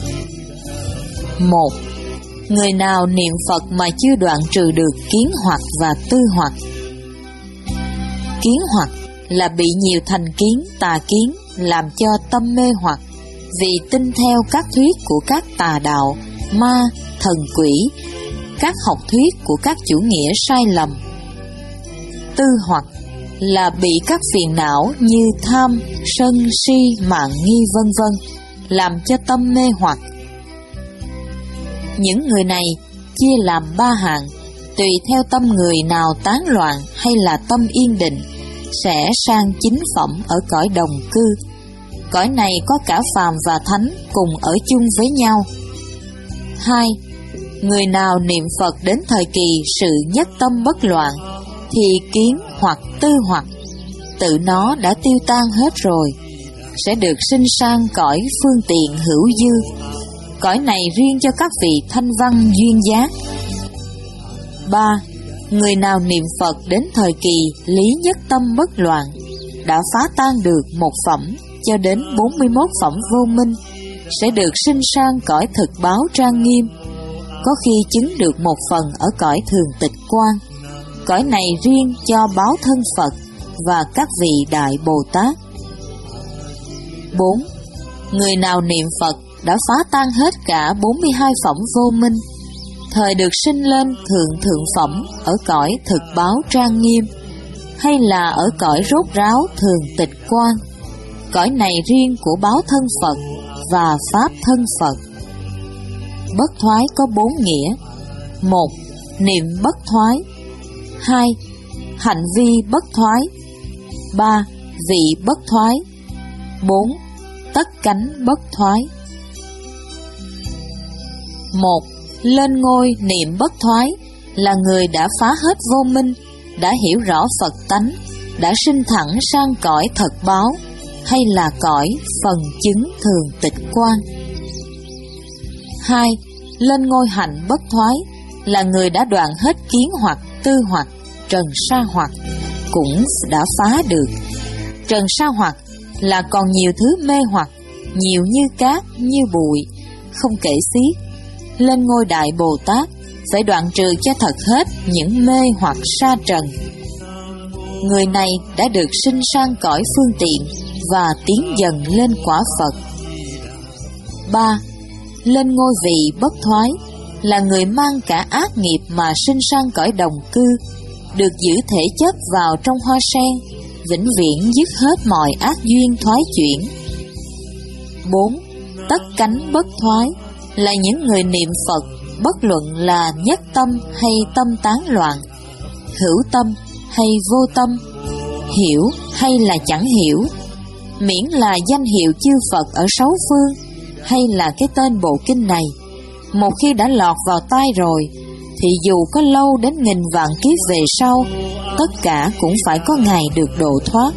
Một, người nào niệm Phật mà chưa đoạn trừ được kiến hoặc và tư hoặc. Kiến hoặc là bị nhiều thành kiến, tà kiến làm cho tâm mê hoặc, vì tin theo các thuyết của các tà đạo, ma, thần quỷ, các học thuyết của các chủ nghĩa sai lầm. Tư hoặc là bị các phiền não như tham, sân, si, mạn nghi vân vân làm cho tâm mê hoặc. Những người này chia làm ba hạng, tùy theo tâm người nào tán loạn hay là tâm yên định, sẽ sang chính phẩm ở cõi đồng cư. Cõi này có cả phàm và thánh cùng ở chung với nhau. Hai, người nào niệm Phật đến thời kỳ sự nhất tâm bất loạn, thì kiến hoặc tư hoặc tự nó đã tiêu tan hết rồi, sẽ được sinh sang cõi phương tiện hữu dư. Cõi này riêng cho các vị thanh văn duyên giác. Ba, người nào niệm Phật đến thời kỳ lý nhất tâm bất loạn, đã phá tan được một phẩm cho đến bốn mươi mốt phẩm vô minh, sẽ được sinh sang cõi thực báo trang nghiêm, có khi chứng được một phần ở cõi thường tịch quan. Cõi này riêng cho báo thân Phật và các vị Đại Bồ Tát. Bốn. Người nào niệm Phật đã phá tan hết cả bốn mươi hai phẩm vô minh, thời được sinh lên thượng thượng phẩm ở cõi thực báo trang nghiêm, hay là ở cõi rốt ráo thường tịch quan. Cõi này riêng của báo thân Phật và pháp thân Phật. Bất thoái có bốn nghĩa. Một. Niệm bất thoái. Hai. Hạnh vi bất thoái. Ba. Vị bất thoái. Bốn. Tất cánh bất thoái. Một. Lên ngôi niệm bất thoái là người đã phá hết vô minh, đã hiểu rõ Phật tánh, đã sinh thẳng sang cõi thật báo, hay là cõi phần chứng thường tịch quan. Hai. Lên ngôi hạnh bất thoái là người đã đoạn hết kiến hoặc, tư hoặc, trần sa hoặc, cũng đã phá được. Trần sa hoặc là còn nhiều thứ mê hoặc, nhiều như cát, như bụi, không kể xiết. Lên ngôi Đại Bồ Tát phải đoạn trừ cho thật hết những mê hoặc sa trần. Người này đã được sinh sang cõi phương tiện và tiến dần lên quả Phật. Ba. Lên ngôi vị bất thoái là người mang cả ác nghiệp mà sinh sang cõi đồng cư, được giữ thể chất vào trong hoa sen, vĩnh viễn dứt hết mọi ác duyên thoái chuyển. Bốn. Tất cánh bất thoái là những người niệm Phật bất luận là nhất tâm hay tâm tán loạn, hữu tâm hay vô tâm, hiểu hay là chẳng hiểu, miễn là danh hiệu chư Phật ở sáu phương hay là cái tên bộ kinh này, một khi đã lọt vào tai rồi thì dù có lâu đến nghìn vạn kiếp về sau, tất cả cũng phải có ngày được độ thoát.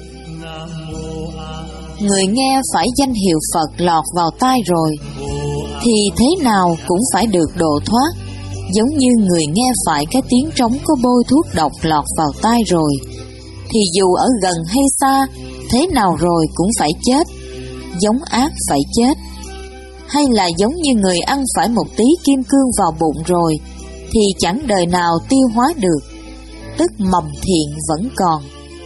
Người nghe phải danh hiệu Phật lọt vào tai rồi thì thế nào cũng phải được độ thoát, giống như người nghe phải cái tiếng trống có bôi thuốc độc lọt vào tai rồi thì dù ở gần hay xa, thế nào rồi cũng phải chết, giống ác phải chết. Hay là giống như người ăn phải một tí kim cương vào bụng rồi thì chẳng đời nào tiêu hóa được, tức mầm thiện vẫn còn.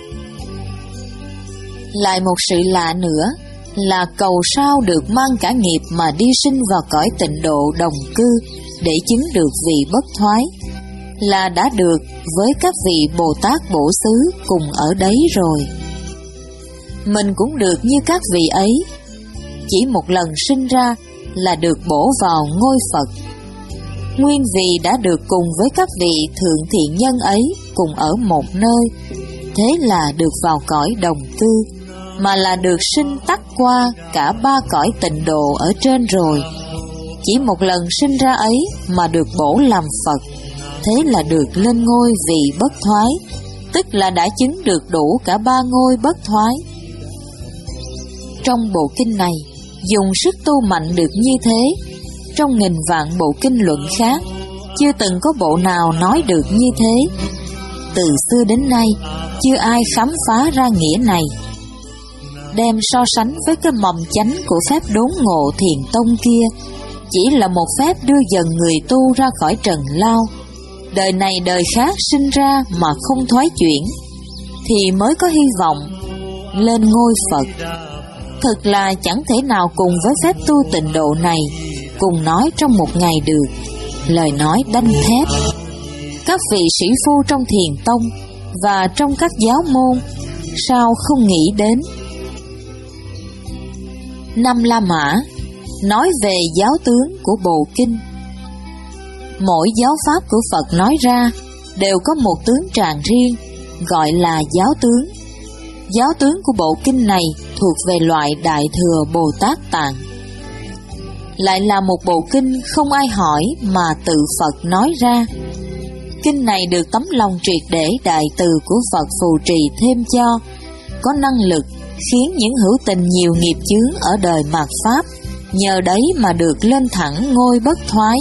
Lại một sự lạ nữa là cầu sao được mang cả nghiệp mà đi sinh vào cõi tịnh độ đồng cư để chứng được vị bất thoái, là đã được với các vị Bồ Tát Bổ Xứ cùng ở đấy rồi. Mình cũng được như các vị ấy, chỉ một lần sinh ra là được bổ vào ngôi Phật. Nguyên vì đã được cùng với các vị thượng thiện nhân ấy cùng ở một nơi, thế là được vào cõi đồng cư, mà là được sinh tắt qua cả ba cõi tịnh độ ở trên rồi. Chỉ một lần sinh ra ấy mà được bổ làm Phật, thế là được lên ngôi vị bất thoái, tức là đã chứng được đủ cả ba ngôi bất thoái. Trong bộ kinh này dùng sức tu mạnh được như thế, trong nghìn vạn bộ kinh luận khác chưa từng có bộ nào nói được như thế. Từ xưa đến nay chưa ai khám phá ra nghĩa này. Đem so sánh với cái mầm chánh của phép đốn ngộ thiền tông kia, chỉ là một phép đưa dần người tu ra khỏi trần lao, đời này đời khác sinh ra mà không thoái chuyển, thì mới có hy vọng lên ngôi Phật. Thực là chẳng thể nào cùng với phép tu tịnh độ này cùng nói trong một ngày được, lời nói đanh thép. Các vị sĩ phu trong thiền tông và trong các giáo môn sao không nghĩ đến. Năm La Mã nói về giáo tướng của bộ kinh. Mỗi giáo pháp của Phật nói ra đều có một tướng tràng riêng, gọi là giáo tướng. Giáo tướng của bộ kinh này thuộc về loại Đại Thừa Bồ Tát Tạng. Lại là một bộ kinh không ai hỏi mà tự Phật nói ra. Kinh này được tấm lòng triệt để đại từ của Phật phù trì thêm cho, có năng lực khiến những hữu tình nhiều nghiệp chướng ở đời mạt Pháp, nhờ đấy mà được lên thẳng ngôi bất thoái.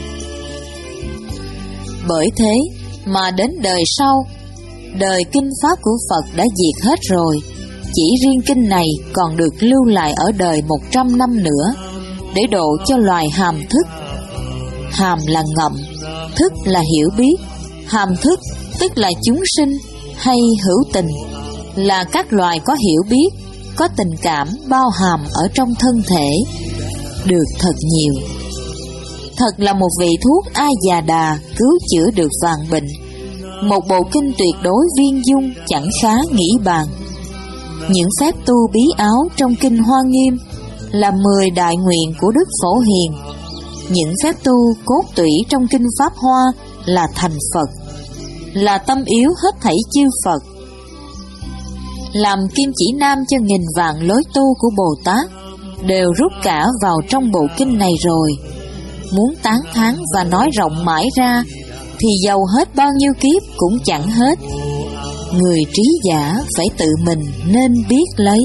Bởi thế mà đến đời sau, đời kinh pháp của Phật đã diệt hết rồi, chỉ riêng kinh này còn được lưu lại ở đời một trăm năm nữa, để độ cho loài hàm thức. Hàm là ngậm, thức là hiểu biết, hàm thức tức là chúng sinh hay hữu tình, là các loài có hiểu biết, có tình cảm bao hàm ở trong thân thể, được thật nhiều. Thật là một vị thuốc A Già Đà cứu chữa được vạn bệnh, một bộ kinh tuyệt đối viên dung chẳng khá nghĩ bàn. Những phép tu bí áo trong kinh Hoa Nghiêm là mười đại nguyện của Đức Phổ Hiền. Những phép tu cốt tủy trong kinh Pháp Hoa là thành Phật, là tâm yếu hết thảy chư Phật, làm kim chỉ nam cho nghìn vạn lối tu của Bồ Tát, đều rút cả vào trong bộ kinh này rồi. Muốn tán thán và nói rộng mãi ra thì dầu hết bao nhiêu kiếp cũng chẳng hết. Người trí giả phải tự mình nên biết lấy.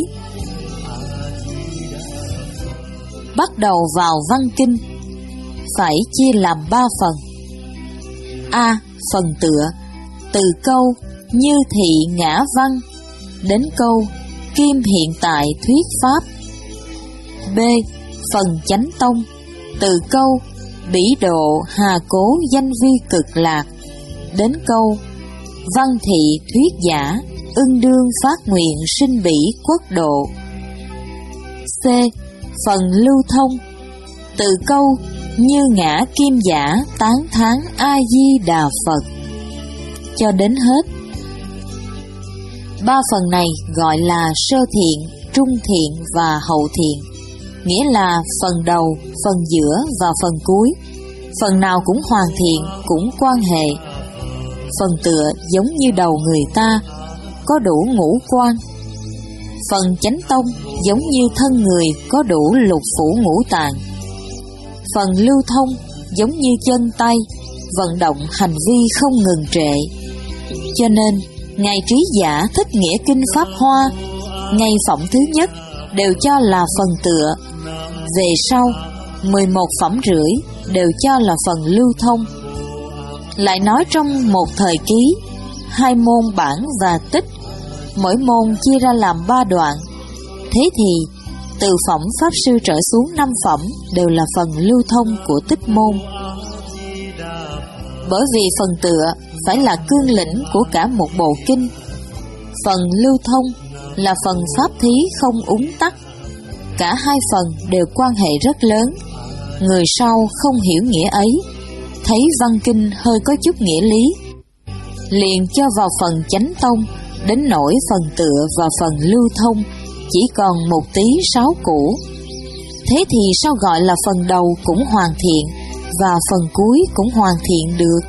Bắt đầu vào văn kinh, phải chia làm ba phần. A. Phần tựa, từ câu như thị ngã văn đến câu kim hiện tại thuyết pháp. B. Phần chánh tông, từ câu bỉ độ hà cố danh vi cực lạc đến câu văn thị thuyết giả ưng đương phát nguyện sinh bỉ quốc độ. C. Phần lưu thông, từ câu như ngã kim giả tán thán A Di Đà Phật cho đến hết. Ba phần này gọi là sơ thiện, trung thiện và hậu thiện, nghĩa là phần đầu, phần giữa và phần cuối. Phần nào cũng hoàn thiện, cũng quan hệ. Phần tựa giống như đầu người ta, có đủ ngũ quan. Phần chánh tông giống như thân người, có đủ lục phủ ngũ tạng. Phần lưu thông giống như chân tay, vận động hành vi không ngừng trệ. Cho nên Ngài trí giả thích nghĩa kinh Pháp Hoa, ngay phẩm thứ nhất đều cho là phần tựa, về sau mười một phẩm rưỡi đều cho là phần lưu thông. Lại nói trong một thời ký, hai môn bản và tích, mỗi môn chia ra làm ba đoạn. Thế thì từ phẩm Pháp Sư trở xuống năm phẩm đều là phần lưu thông của tích môn. Bởi vì phần tựa phải là cương lĩnh của cả một bộ kinh, phần lưu thông là phần pháp thí không úng tắc. Cả hai phần đều quan hệ rất lớn. Người sau không hiểu nghĩa ấy, thấy văn kinh hơi có chút nghĩa lý, liền cho vào phần chánh tông, đến nỗi phần tựa và phần lưu thông chỉ còn một tí sáu củ. Thế thì sao gọi là phần đầu cũng hoàn thiện và phần cuối cũng hoàn thiện được?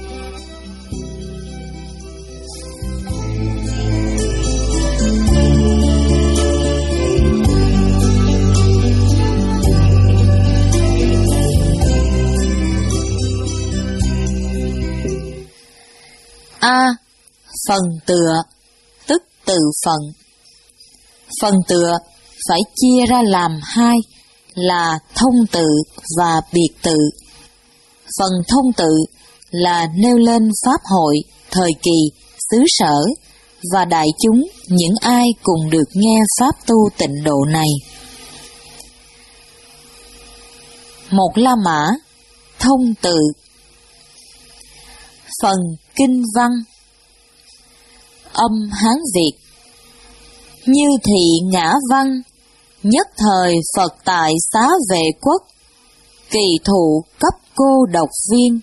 A. Phần tựa, tức từ phần. Phần tựa phải chia ra làm hai là thông tự và biệt tự. Phần thông tự là nêu lên pháp hội, thời kỳ, xứ sở và đại chúng những ai cùng được nghe pháp tu tịnh độ này. Một La Mã, thông tự. Phần kinh văn, âm Hán Việt. Như thị ngã văn, nhất thời Phật tại xá vệ quốc, kỳ thụ cấp cô độc viên.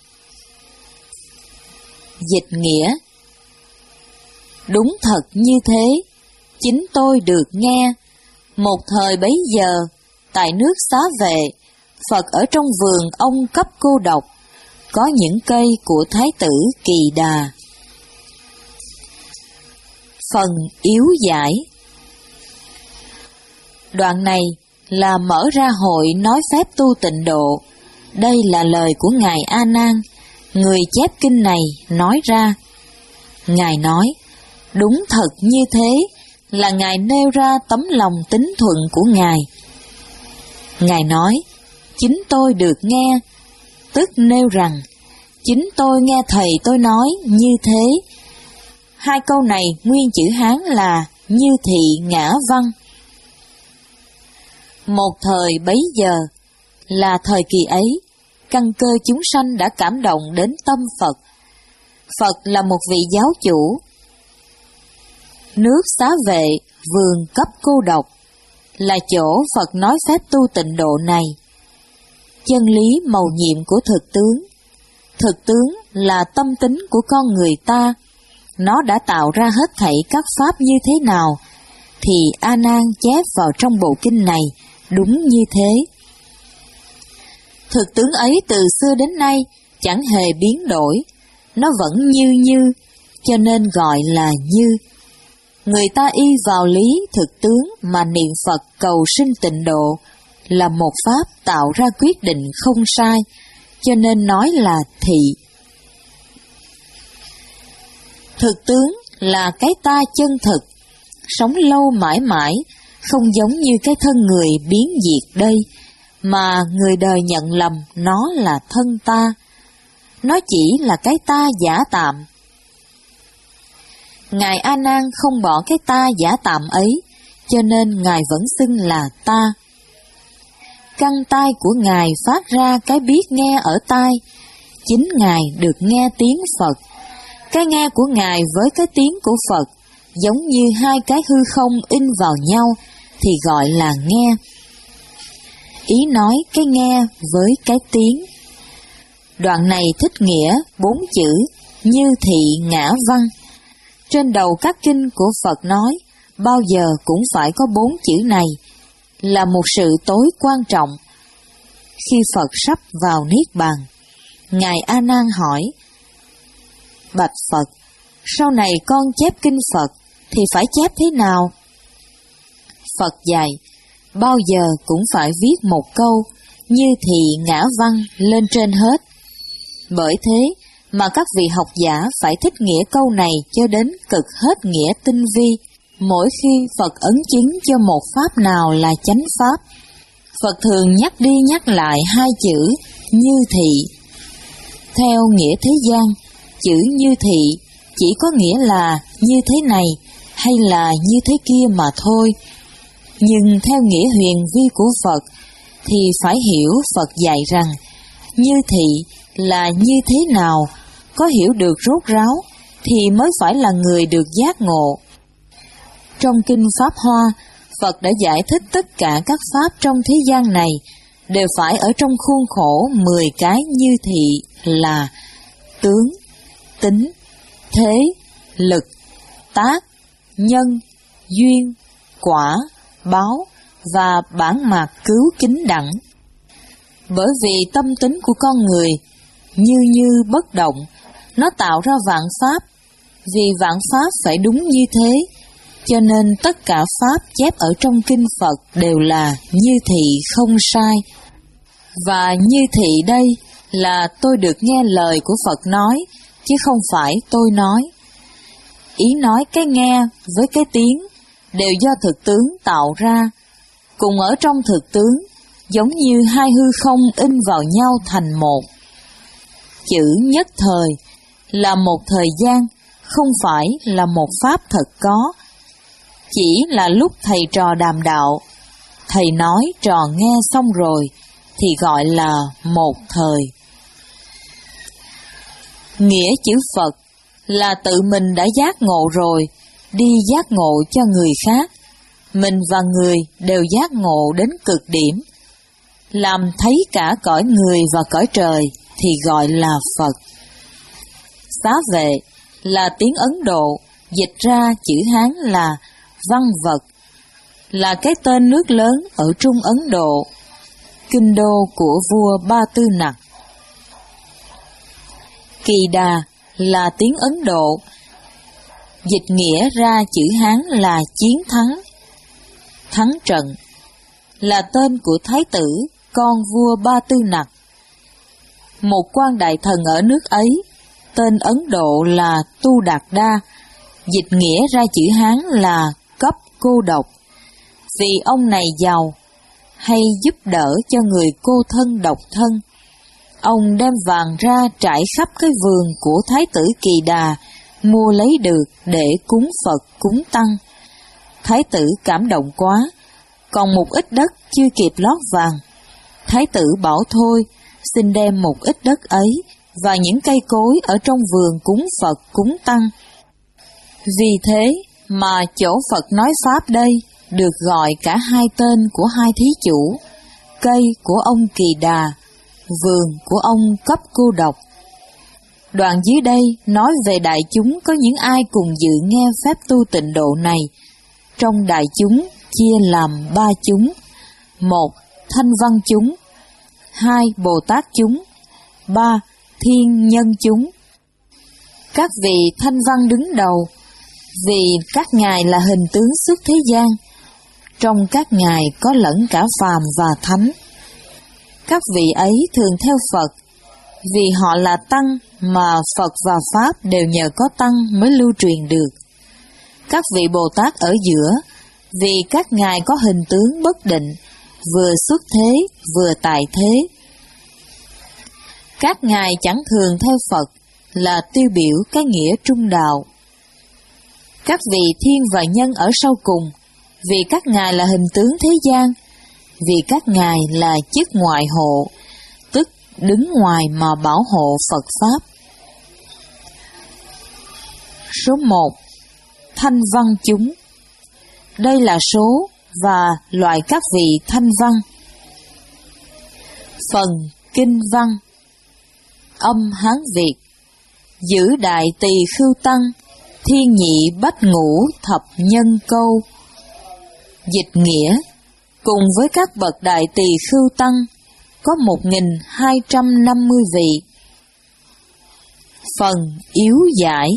Dịch nghĩa: đúng thật như thế, chính tôi được nghe. Một thời bấy giờ, tại nước Xá Vệ, Phật ở trong vườn ông cấp cô độc, có những cây của Thái tử Kỳ Đà. Phần yếu giải. Đoạn này là mở ra hội nói phép tu tịnh độ. Đây là lời của Ngài A Nan, người chép kinh này nói ra. Ngài nói, đúng thật như thế là Ngài nêu ra tấm lòng tín thuận của Ngài. Ngài nói, chính tôi được nghe, tức nêu rằng, chính tôi nghe thầy tôi nói như thế. Hai câu này nguyên chữ Hán là như thị ngã văn. Một thời bấy giờ là thời kỳ ấy, căn cơ chúng sanh đã cảm động đến tâm Phật. Phật là một vị giáo chủ. Nước Xá Vệ, vườn cấp cô độc, là chỗ Phật nói phép tu tịnh độ này. Chân lý mầu nhiệm của thực tướng. Thực tướng là tâm tính của con người ta. Nó đã tạo ra hết thảy các pháp như thế nào, thì A Nan chép vào trong bộ kinh này đúng như thế. Thực tướng ấy từ xưa đến nay chẳng hề biến đổi, nó vẫn như như, cho nên gọi là như. Người ta y vào lý thực tướng mà niệm Phật cầu sinh tịnh độ, là một pháp tạo ra quyết định không sai, cho nên nói là thị. Thực tướng là cái ta chân thực, sống lâu mãi mãi, không giống như cái thân người biến diệt đây, mà người đời nhận lầm nó là thân ta. Nó chỉ là cái ta giả tạm. Ngài A Nan không bỏ cái ta giả tạm ấy, cho nên Ngài vẫn xưng là ta. Căn tai của Ngài phát ra cái biết nghe ở tai, chính Ngài được nghe tiếng Phật. Cái nghe của Ngài với cái tiếng của Phật giống như hai cái hư không in vào nhau thì gọi là nghe. Ý nói cái nghe với cái tiếng. Đoạn này thích nghĩa bốn chữ như thị ngã văn. Trên đầu các kinh của Phật nói, bao giờ cũng phải có bốn chữ này, là một sự tối quan trọng. Khi Phật sắp vào Niết Bàn, Ngài A Nan hỏi: Bạch Phật, sau này con chép kinh Phật thì phải chép thế nào? Phật dạy, bao giờ cũng phải viết một câu như thị ngã văn lên trên hết. Bởi thế mà các vị học giả phải thích nghĩa câu này cho đến cực hết nghĩa tinh vi. Mỗi khi Phật ấn chứng cho một pháp nào là chánh pháp, Phật thường nhắc đi nhắc lại hai chữ như thị. Theo nghĩa thế gian, chữ như thị chỉ có nghĩa là như thế này hay là như thế kia mà thôi. Nhưng theo nghĩa huyền vi của Phật thì phải hiểu Phật dạy rằng như thị là như thế nào, có hiểu được rốt ráo thì mới phải là người được giác ngộ. Trong kinh Pháp Hoa, Phật đã giải thích tất cả các pháp trong thế gian này đều phải ở trong khuôn khổ mười cái như thị là tướng, tính, thế, lực, tác, nhân, duyên, quả, báo và bản mạt cứu kính đẳng. Bởi vì tâm tính của con người như như bất động, nó tạo ra vạn pháp. Vì vạn pháp phải đúng như thế, cho nên tất cả pháp chép ở trong kinh Phật đều là như thị không sai. Và như thị đây là tôi được nghe lời của Phật nói, chứ không phải tôi nói. Ý nói cái nghe với cái tiếng đều do thực tướng tạo ra, cùng ở trong thực tướng, giống như hai hư không in vào nhau thành một. Chữ nhất thời là một thời gian, không phải là một pháp thật có. Chỉ là lúc thầy trò đàm đạo, thầy nói trò nghe xong rồi, thì gọi là một thời. Nghĩa chữ Phật là tự mình đã giác ngộ rồi, đi giác ngộ cho người khác. Mình và người đều giác ngộ đến cực điểm, làm thấy cả cõi người và cõi trời thì gọi là Phật. Xá Vệ là tiếng Ấn Độ, dịch ra chữ Hán là văn vật, là cái tên nước lớn ở Trung Ấn Độ, kinh đô của vua Ba Tư Nặc. Kỳ Đà là tiếng Ấn Độ, dịch nghĩa ra chữ Hán là chiến thắng, thắng trận, là tên của thái tử con vua Ba Tư Nặc. Một quan đại thần ở nước ấy, tên Ấn Độ là Tu Đạt Đa, dịch nghĩa ra chữ Hán là cấp cô độc. Vì ông này giàu, hay giúp đỡ cho người cô thân độc thân, ông đem vàng ra trải khắp cái vườn của thái tử Kỳ Đà, mua lấy được để cúng Phật cúng Tăng. Thái tử cảm động quá, còn một ít đất chưa kịp lót vàng. Thái tử bảo thôi, xin đem một ít đất ấy và những cây cối ở trong vườn cúng Phật cúng Tăng. Vì thế mà chỗ Phật nói Pháp đây được gọi cả hai tên của hai thí chủ, cây của ông Kỳ Đà, vườn của ông Cấp Cô Độc. Đoạn dưới đây nói về đại chúng có những ai cùng dự nghe phép tu tịnh độ này. Trong đại chúng chia làm ba chúng: một, thanh văn chúng; hai, Bồ Tát chúng; ba, thiên nhân chúng. Các vị thanh văn đứng đầu, vì các ngài là hình tướng xuất thế gian. Trong các ngài có lẫn cả phàm và thánh. Các vị ấy thường theo Phật, vì họ là tăng mà Phật và Pháp đều nhờ có tăng mới lưu truyền được. Các vị Bồ Tát ở giữa, vì các ngài có hình tướng bất định, vừa xuất thế vừa tại thế. Các ngài chẳng thường theo Phật, là tiêu biểu cái nghĩa trung đạo. Các vị thiên và nhân ở sau cùng, vì các ngài là hình tướng thế gian, vì các ngài là chức ngoại hộ, tức đứng ngoài mà bảo hộ Phật Pháp. Số một. Thanh văn chúng. Đây là số và loại các vị thanh văn. Phần kinh văn. Âm Hán Việt. Giữ đại tỳ khưu tăng, thiên nhị bách ngũ thập nhân câu. Dịch nghĩa: cùng với các bậc đại tỳ khưu tăng, có một nghìn hai trăm năm mươi vị. Phần yếu giải.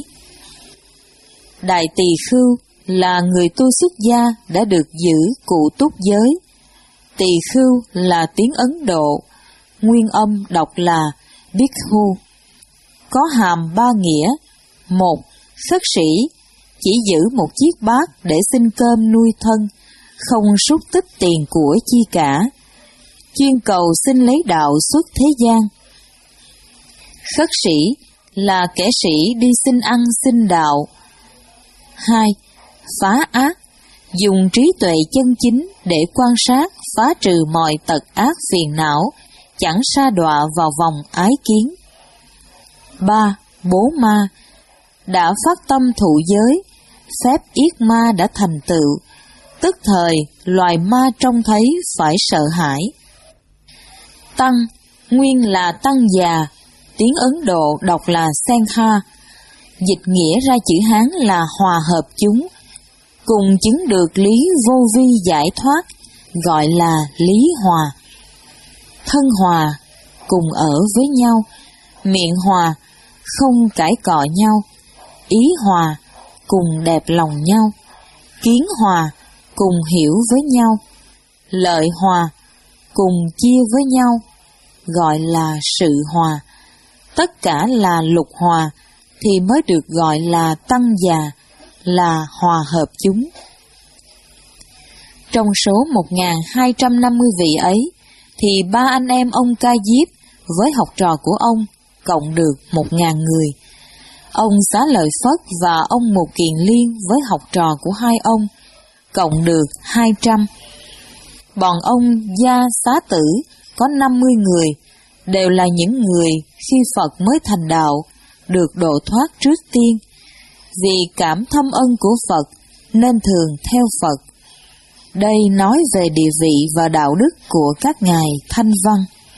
Đại tỳ khưu là người tu xuất gia đã được giữ cụ túc giới. Tỳ khưu là tiếng Ấn Độ, nguyên âm đọc là Bhikkhu. Có hàm ba nghĩa: một, khất sĩ, chỉ giữ một chiếc bát để xin cơm nuôi thân, không sút tích tiền của chi cả, chuyên cầu xin lấy đạo xuất thế gian. Khất sĩ là kẻ sĩ đi xin ăn xin đạo. Hai, phá ác, dùng trí tuệ chân chính để quan sát phá trừ mọi tật ác phiền não, chẳng sa đọa vào vòng ái kiến. Ba, bố ma, đã phát tâm thụ giới, phép yết ma đã thành tựu, tức thời loài ma trông thấy phải sợ hãi. Tăng, nguyên là tăng già, tiếng Ấn Độ đọc là Sangha, dịch nghĩa ra chữ Hán là hòa hợp chúng, cùng chứng được lý vô vi giải thoát, gọi là lý hòa. Thân hòa, cùng ở với nhau, miệng hòa, không cãi cọ nhau, ý hòa, cùng đẹp lòng nhau, kiến hòa, cùng hiểu với nhau, lợi hòa, cùng chia với nhau, gọi là sự hòa. Tất cả là lục hòa, thì mới được gọi là tăng già, là hòa hợp chúng. Trong số một nghìn hai trăm năm mươi vị ấy, thì ba anh em ông Ca Diếp với học trò của ông cộng được một ngàn người. Ông Xá Lợi Phất và ông Mục Kiền Liên với học trò của hai ông cộng được hai trăm. Bọn ông Gia Xá Tử có năm mươi người, đều là những người khi Phật mới thành đạo, được độ thoát trước tiên. Vì cảm thâm ân của Phật nên thường theo Phật. Đây nói về địa vị và đạo đức của các ngài thanh văn.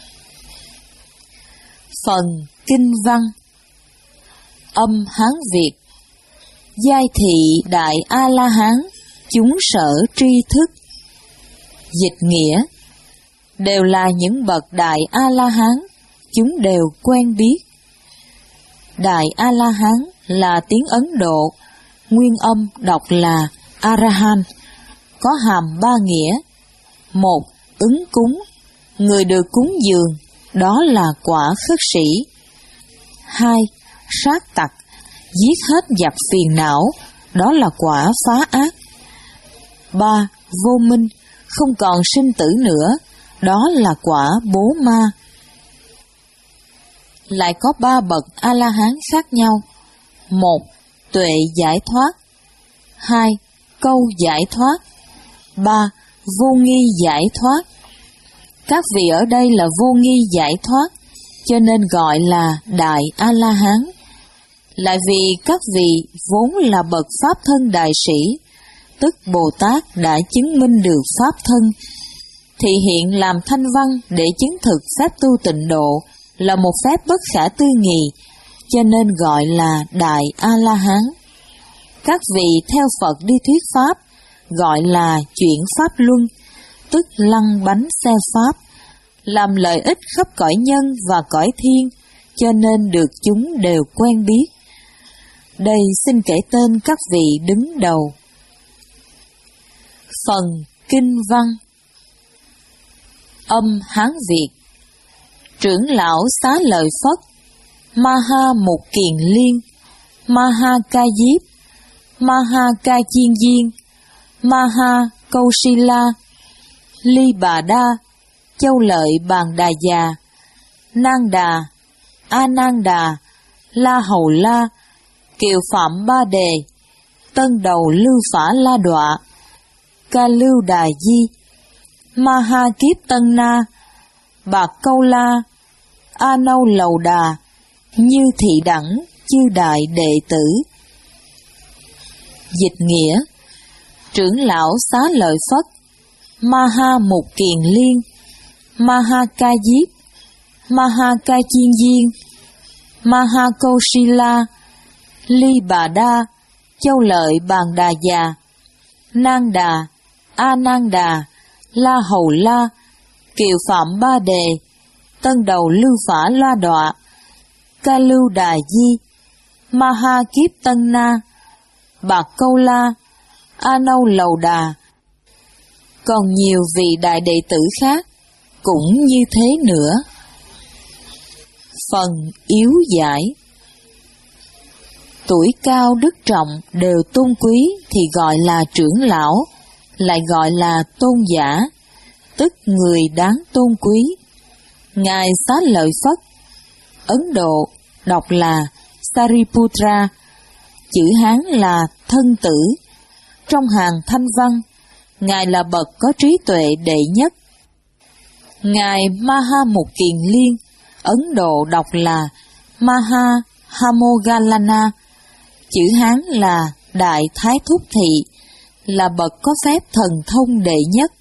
Phần kinh văn. Âm Hán Việt. Giai thị đại A-la-hán, chúng sở tri thức. Dịch nghĩa: đều là những bậc đại A-la-hán, chúng đều quen biết. Đại A-la-hán là tiếng Ấn Độ, nguyên âm đọc là A-ra-han, có hàm ba nghĩa: một, ứng cúng, người được cúng dường, đó là quả khất sĩ. Hai, sát tặc, giết hết giặc phiền não, đó là quả phá ác. Ba, vô minh, không còn sinh tử nữa, đó là quả bố ma. Lại có ba bậc A-la-hán khác nhau: một, tuệ giải thoát; hai, câu giải thoát; ba, vô nghi giải thoát. Các vị ở đây là vô nghi giải thoát, cho nên gọi là Đại A-la-hán. Lại vì các vị vốn là bậc Pháp thân đại sĩ, tức Bồ Tát đã chứng minh được Pháp thân, thì hiện làm thanh văn để chứng thực phép tu tịnh độ là một phép bất khả tư nghị, cho nên gọi là Đại A-la-hán. Các vị theo Phật đi thuyết Pháp, gọi là chuyển Pháp luân, tức lăn bánh xe Pháp, làm lợi ích khắp cõi nhân và cõi thiên, cho nên được chúng đều quen biết. Đây xin kể tên các vị đứng đầu. Phần Kinh Văn. Âm Hán Việt. Trưởng lão Xá Lợi Phất, Maha Mục Kiền Liên, Maha Ca Diếp, Maha Ca Chiên Diên, Maha Câu Si La, Ly Bà Đa, Châu Lợi Bàn Đà Già, Nang Đà, A Nan Đà, La Hầu La, Kiều Phạm Ba Đề, Tân Đầu Lưu Phả La Đọa, Ca Lưu Đà Di, Maha Kiếp Tân Na, Bạc Câu La, A Nâu Lầu Đà, Như Thị Đẳng, Chư Đại Đệ Tử. Dịch nghĩa: trưởng lão Xá Lợi Phất, Maha Mục Kiền Liên, Maha Ca Diếp, Maha Ca Chiên Diên, Maha Câu Si La, Ly Bà Đa, Châu Lợi Bàn Đà Già, Nang Đà, A Nan Đà, La Hầu La, Kiều Phạm Ba Đề, Tân Đầu Lưu Phả La Đọa, Ca Lưu Đà Di, Maha Kiếp Tân Na, Bạc Câu La, A Nâu Lầu Đà. Còn nhiều vị đại đệ tử khác cũng như thế nữa. Phần yếu giải. Tuổi cao đức trọng đều tôn quý thì gọi là trưởng lão, lại gọi là tôn giả, tức người đáng tôn quý. Ngài Xá Lợi Phất, Ấn Độ đọc là Sariputra, chữ Hán là Thân Tử. Trong hàng thanh văn, Ngài là bậc có trí tuệ đệ nhất. Ngài Maha Mục Kiền Liên, Ấn Độ đọc là Maha Hamogalana, chữ Hán là Đại Thái Thúc Thị, là bậc có phép thần thông đệ nhất.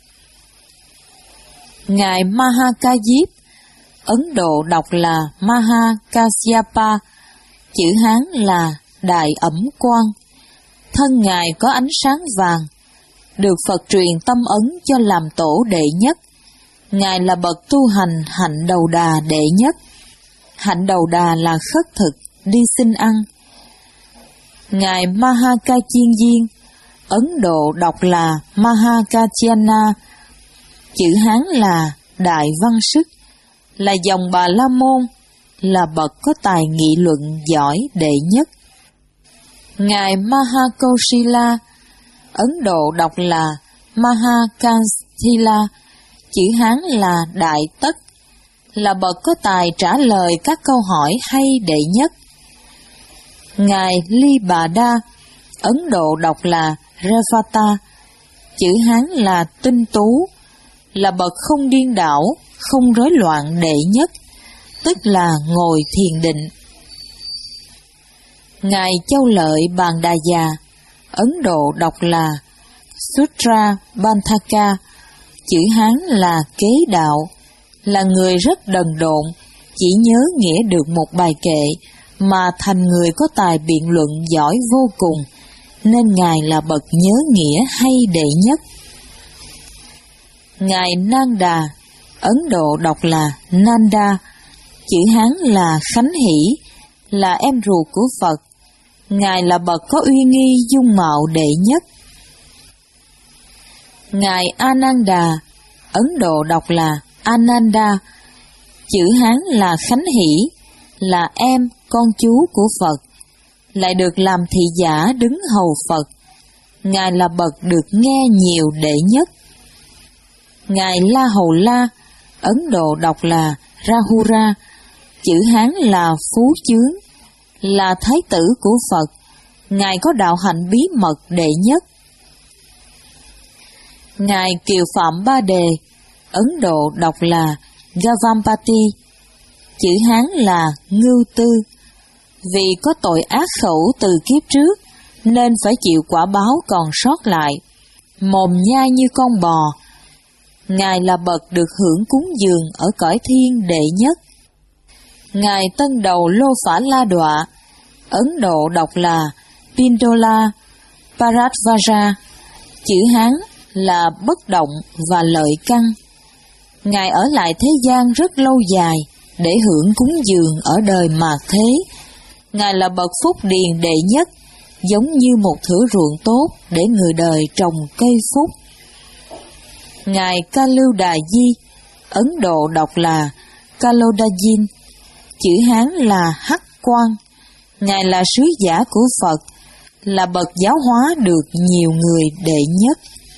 Ngài Maha Ca Diếp, Ấn Độ đọc là Maha Kasyapa, chữ Hán là Đại Ẩm Quang. Thân Ngài có ánh sáng vàng, được Phật truyền tâm ấn cho làm tổ đệ nhất. Ngài là bậc tu hành hạnh đầu đà đệ nhất. Hạnh đầu đà là khất thực, đi xin ăn. Ngài Maha Ca Chiên Diên, Ấn Độ đọc là Maha Katyana, chữ Hán là Đại Văn Sức, là dòng Bà La Môn, là bậc có tài nghị luận giỏi đệ nhất. Ngài Maha Câu Si La, Ấn Độ đọc là Maha Kansthila, chữ Hán là Đại Tất, là bậc có tài trả lời các câu hỏi hay đệ nhất. Ngài Ly Bà Đa, Ấn Độ đọc là Revata, chữ Hán là Tinh Tú, là bậc không điên đảo, không rối loạn đệ nhất, tức là ngồi thiền định. Ngài Châu Lợi Bàn Đà Già, Ấn Độ đọc là Sutra Banthaka, chữ Hán là Kế Đạo, là người rất đần độn, chỉ nhớ nghĩa được một bài kệ mà thành người có tài biện luận giỏi vô cùng, nên Ngài là bậc nhớ nghĩa hay đệ nhất. Ngài Nang Đà, Ấn Độ đọc là Nanda, chữ Hán là Khánh Hỷ, là em ruột của Phật. Ngài là bậc có uy nghi dung mạo đệ nhất. Ngài Ananda, Ấn Độ đọc là Ananda, chữ Hán là Khánh Hỷ, là em con chú của Phật, lại được làm thị giả đứng hầu Phật. Ngài là bậc được nghe nhiều đệ nhất. Ngài La Hầu La, Ấn Độ đọc là Rahura, chữ Hán là Phú Chướng, là thái tử của Phật. Ngài có đạo hạnh bí mật đệ nhất. Ngài Kiều Phạm Ba Đề, Ấn Độ đọc là Gavampati, chữ Hán là Ngưu Tư. Vì có tội ác khẩu từ kiếp trước, nên phải chịu quả báo còn sót lại, mồm nhai như con bò. Ngài là bậc được hưởng cúng dường ở cõi thiên đệ nhất. Ngài tân đầu Lô Phả La Đọa, Ấn Độ đọc là Pindola Paratvaja, chữ Hán là bất động và lợi căn. Ngài ở lại thế gian rất lâu dài để hưởng cúng dường ở đời mạt thế. Ngài là bậc phúc điền đệ nhất, giống như một thửa ruộng tốt để người đời trồng cây phúc. Ngài Ca Lưu Đà Di, Ấn Độ đọc là Kalodajin, chữ Hán là Hắc Quan. Ngài là sứ giả của Phật, là bậc giáo hóa được nhiều người đệ nhất.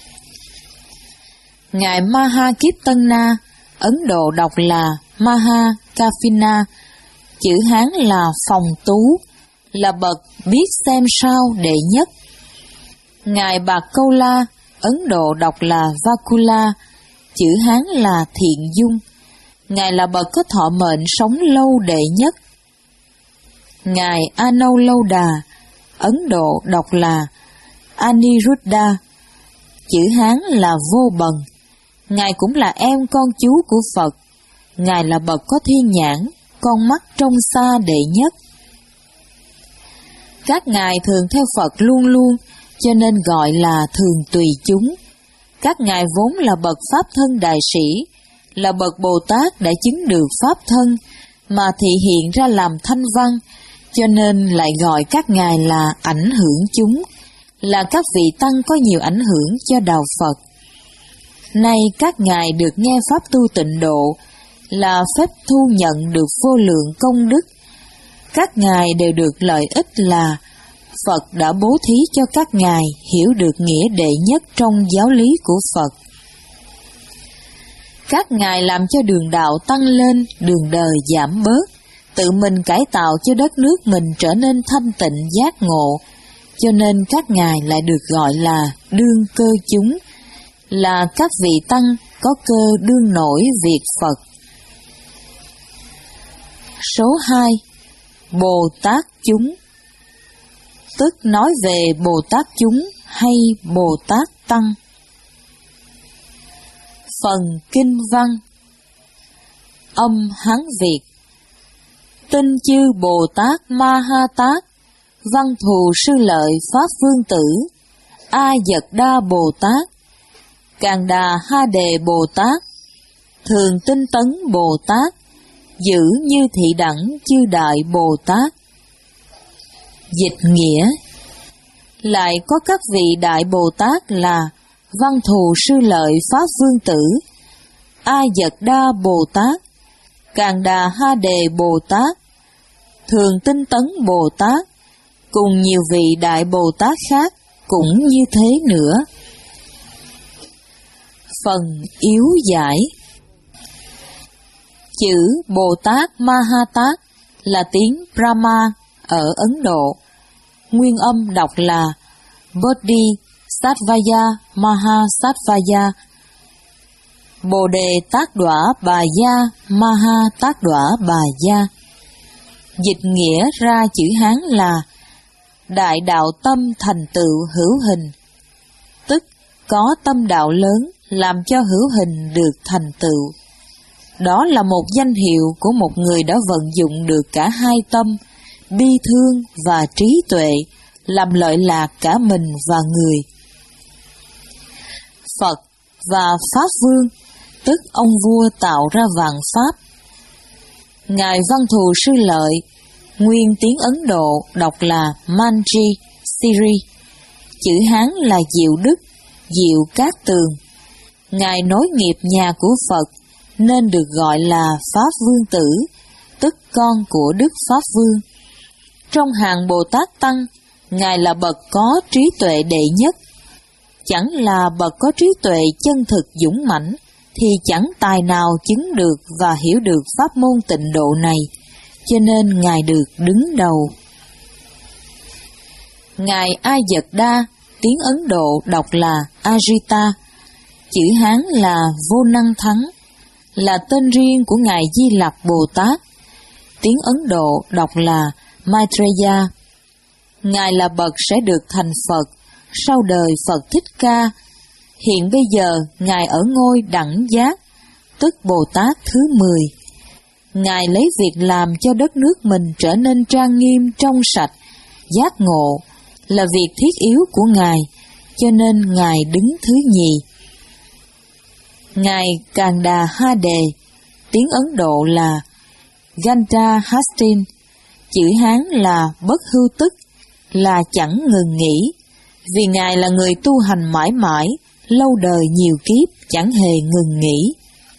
Ngài Maha Kiếp Tân Na, Ấn Độ đọc là Maha Kafina, chữ Hán là Phòng Tú, là bậc biết xem sao đệ nhất. Ngài Bạc Câu La, Ấn Độ đọc là Vakula, chữ Hán là Thiện Dung. Ngài là bậc có thọ mệnh sống lâu đệ nhất. Ngài Anâu Lâu Đà, Ấn Độ đọc là Aniruddha, chữ Hán là Vô Bần. Ngài cũng là em con chú của Phật. Ngài là bậc có thiên nhãn, con mắt trông xa đệ nhất. Các ngài thường theo Phật luôn luôn, cho nên gọi là thường tùy chúng. Các ngài vốn là bậc Pháp thân đại sĩ, là bậc Bồ Tát đã chứng được Pháp thân, mà thị hiện ra làm thanh văn, cho nên lại gọi các ngài là ảnh hưởng chúng, là các vị tăng có nhiều ảnh hưởng cho đạo Phật. Nay các ngài được nghe Pháp tu tịnh độ, là phép thu nhận được vô lượng công đức. Các ngài đều được lợi ích là Phật đã bố thí cho các ngài hiểu được nghĩa đệ nhất trong giáo lý của Phật. Các ngài làm cho đường đạo tăng lên, đường đời giảm bớt, tự mình cải tạo cho đất nước mình trở nên thanh tịnh giác ngộ, cho nên các ngài lại được gọi là đương cơ chúng, là các vị tăng có cơ đương nổi việc Phật. Số hai. Bồ Tát chúng, tức nói về Bồ Tát chúng hay Bồ Tát tăng. Phần Kinh văn. Âm Hán Việt. Tinh chư Bồ Tát Ma Ha Tát, văn thù sư lợi Pháp Vương Tử, A Dật Đa Bồ Tát, Càn Đà Ha Đề Bồ Tát, Thường Tinh Tấn Bồ Tát, giữ như thị đẳng chư đại Bồ Tát. Dịch nghĩa. Lại có các vị đại Bồ Tát là văn thù sư lợi Pháp Vương Tử, A Dật Đa Bồ Tát, Càn Đà Ha Đề Bồ Tát, Thường Tinh Tấn Bồ Tát, cùng nhiều vị đại Bồ Tát khác cũng như thế nữa. Phần yếu giải. Chữ Bồ Tát Ma Ha Tát là tiếng Brahma ở Ấn Độ. Nguyên âm đọc là Bodhi Sattvaya Maha Sattvaya, Bồ Đề Tác Đọa Bà Gia Maha Tác Đọa Bà Gia. Dịch nghĩa ra chữ Hán là đại đạo tâm thành tựu hữu hình, tức có tâm đạo lớn làm cho hữu hình được thành tựu. Đó là một danh hiệu của một người đã vận dụng được cả hai tâm, bi thương và trí tuệ, làm lợi lạc cả mình và người. Phật và Pháp Vương, tức ông vua tạo ra vạn Pháp. Ngài Văn Thù Sư Lợi, nguyên tiếng Ấn Độ đọc là Manji Siri, chữ Hán là Diệu Đức, Diệu Cát Tường. Ngài nối nghiệp nhà của Phật, nên được gọi là Pháp Vương Tử, tức con của Đức Pháp Vương. Trong hàng Bồ Tát Tăng, Ngài là bậc có trí tuệ đệ nhất. Chẳng là bậc có trí tuệ chân thực dũng mãnh, thì chẳng tài nào chứng được và hiểu được pháp môn tịnh độ này, cho nên Ngài được đứng đầu. Ngài A Dật Đa, tiếng Ấn Độ đọc là Ajita, chữ Hán là Vô Năng Thắng, là tên riêng của Ngài Di Lặc Bồ Tát, tiếng Ấn Độ đọc là Maitreya. Ngài là bậc sẽ được thành Phật sau đời Phật Thích Ca. Hiện bây giờ Ngài ở ngôi đẳng giác, tức Bồ Tát thứ mười. Ngài lấy việc làm cho đất nước mình trở nên trang nghiêm trong sạch, giác ngộ là việc thiết yếu của Ngài, cho nên Ngài đứng thứ nhì. Ngài Kanda Ha Đề, tiếng Ấn Độ là Ganta Hastin, chữ Hán là bất hưu tức, là chẳng ngừng nghỉ, vì Ngài là người tu hành mãi mãi, lâu đời nhiều kiếp, chẳng hề ngừng nghỉ.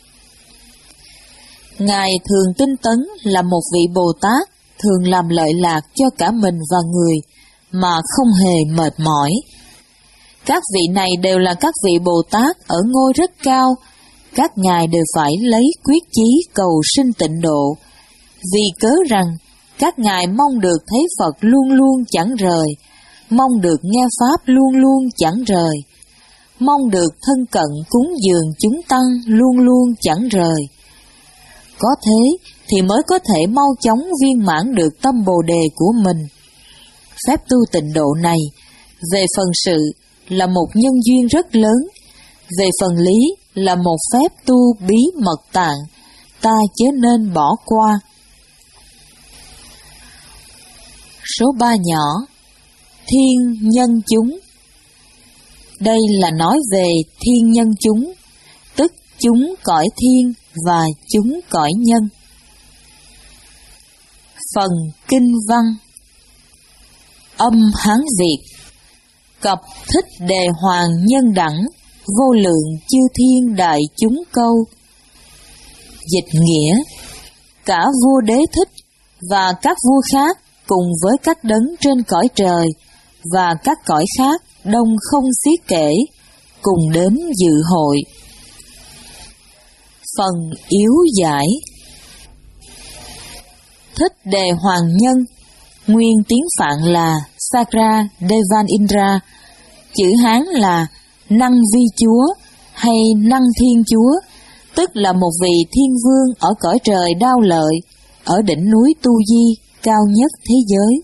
Ngài Thường Tinh Tấn là một vị Bồ Tát, thường làm lợi lạc cho cả mình và người, mà không hề mệt mỏi. Các vị này đều là các vị Bồ Tát ở ngôi rất cao, các ngài đều phải lấy quyết chí cầu sinh tịnh độ, vì cớ rằng các ngài mong được thấy Phật luôn luôn chẳng rời, mong được nghe Pháp luôn luôn chẳng rời, mong được thân cận cúng dường chúng tăng luôn luôn chẳng rời. Có thế thì mới có thể mau chóng viên mãn được tâm Bồ Đề của mình. Phép tu tịnh độ này, về phần sự là một nhân duyên rất lớn, về phần lý là một phép tu bí mật tạng, ta chớ nên bỏ qua. Số ba nhỏ, thiên nhân chúng. Đây là nói về thiên nhân chúng, tức chúng cõi thiên và chúng cõi nhân. Phần kinh văn. Âm Hán Việt. Cập thích đề hoàng nhân đẳng, vô lượng chư thiên đại chúng câu. Dịch nghĩa: cả vua Đế Thích và các vua khác cùng với các đấng trên cõi trời và các cõi khác đông không xiết kể, cùng đến dự hội. Phần yếu giải. Thích đề hoàng nhân, nguyên tiếng Phạn là Sakra Devan Indra, chữ Hán là Năng Vi Chúa hay Năng Thiên Chúa, tức là một vị thiên vương ở cõi trời Đao Lợi, ở đỉnh núi Tu Di, cao nhất thế giới.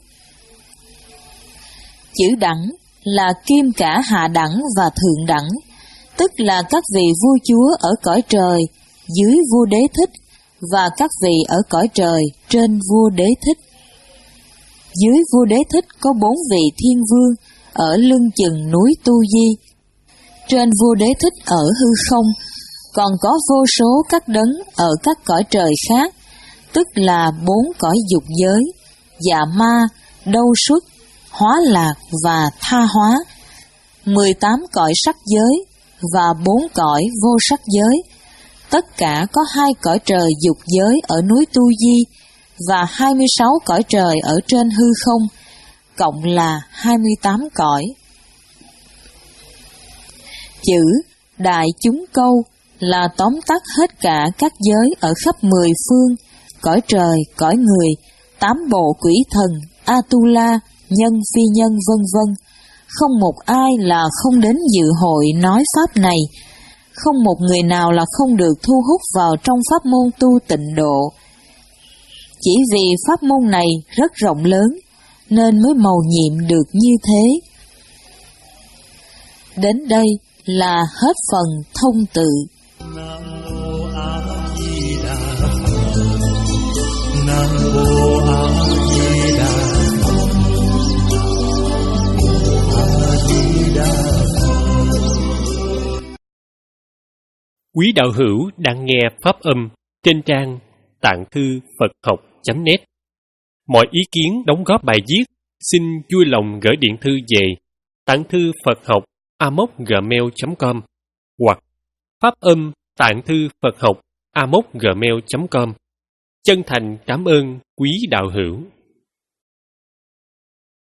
Chữ đẳng là kim cả hạ đẳng và thượng đẳng, tức là các vị vua chúa ở cõi trời dưới vua Đế Thích và các vị ở cõi trời trên vua Đế Thích. Dưới vua Đế Thích có bốn vị thiên vương ở lưng chừng núi Tu Di. Trên vua Đế Thích ở hư không, còn có vô số các đấng ở các cõi trời khác, tức là bốn cõi dục giới, dạ ma, đâu xuất, hóa lạc và tha hóa, mười tám cõi sắc giới và bốn cõi vô sắc giới. Tất cả có hai cõi trời dục giới ở núi Tu Di và hai mươi sáu cõi trời ở trên hư không, cộng là hai mươi tám cõi. Chữ đại chúng câu là tóm tắt hết cả các giới ở khắp mười phương, cõi trời, cõi người, tám bộ quỷ thần, Atula, nhân phi nhân vân vân. Không một ai là không đến dự hội nói pháp này, không một người nào là không được thu hút vào trong pháp môn tu tịnh độ. Chỉ vì pháp môn này rất rộng lớn, nên mới mầu nhiệm được như thế. Đến đây là hết phần thông tự. Nam mô A Di Đà Phật. Nam mô A Di Đà Phật. A Di Đà Phật. Quý đạo hữu đang nghe pháp âm trên trang tạng thư Phật học chấm net. Mọi ý kiến đóng góp bài viết xin vui lòng gửi điện thư về tạng thư Phật học a mốc gmail chấm com hoặc pháp âm tạng thư Phật học a mốc gmail chấm com. Chân thành cảm ơn quý đạo hữu.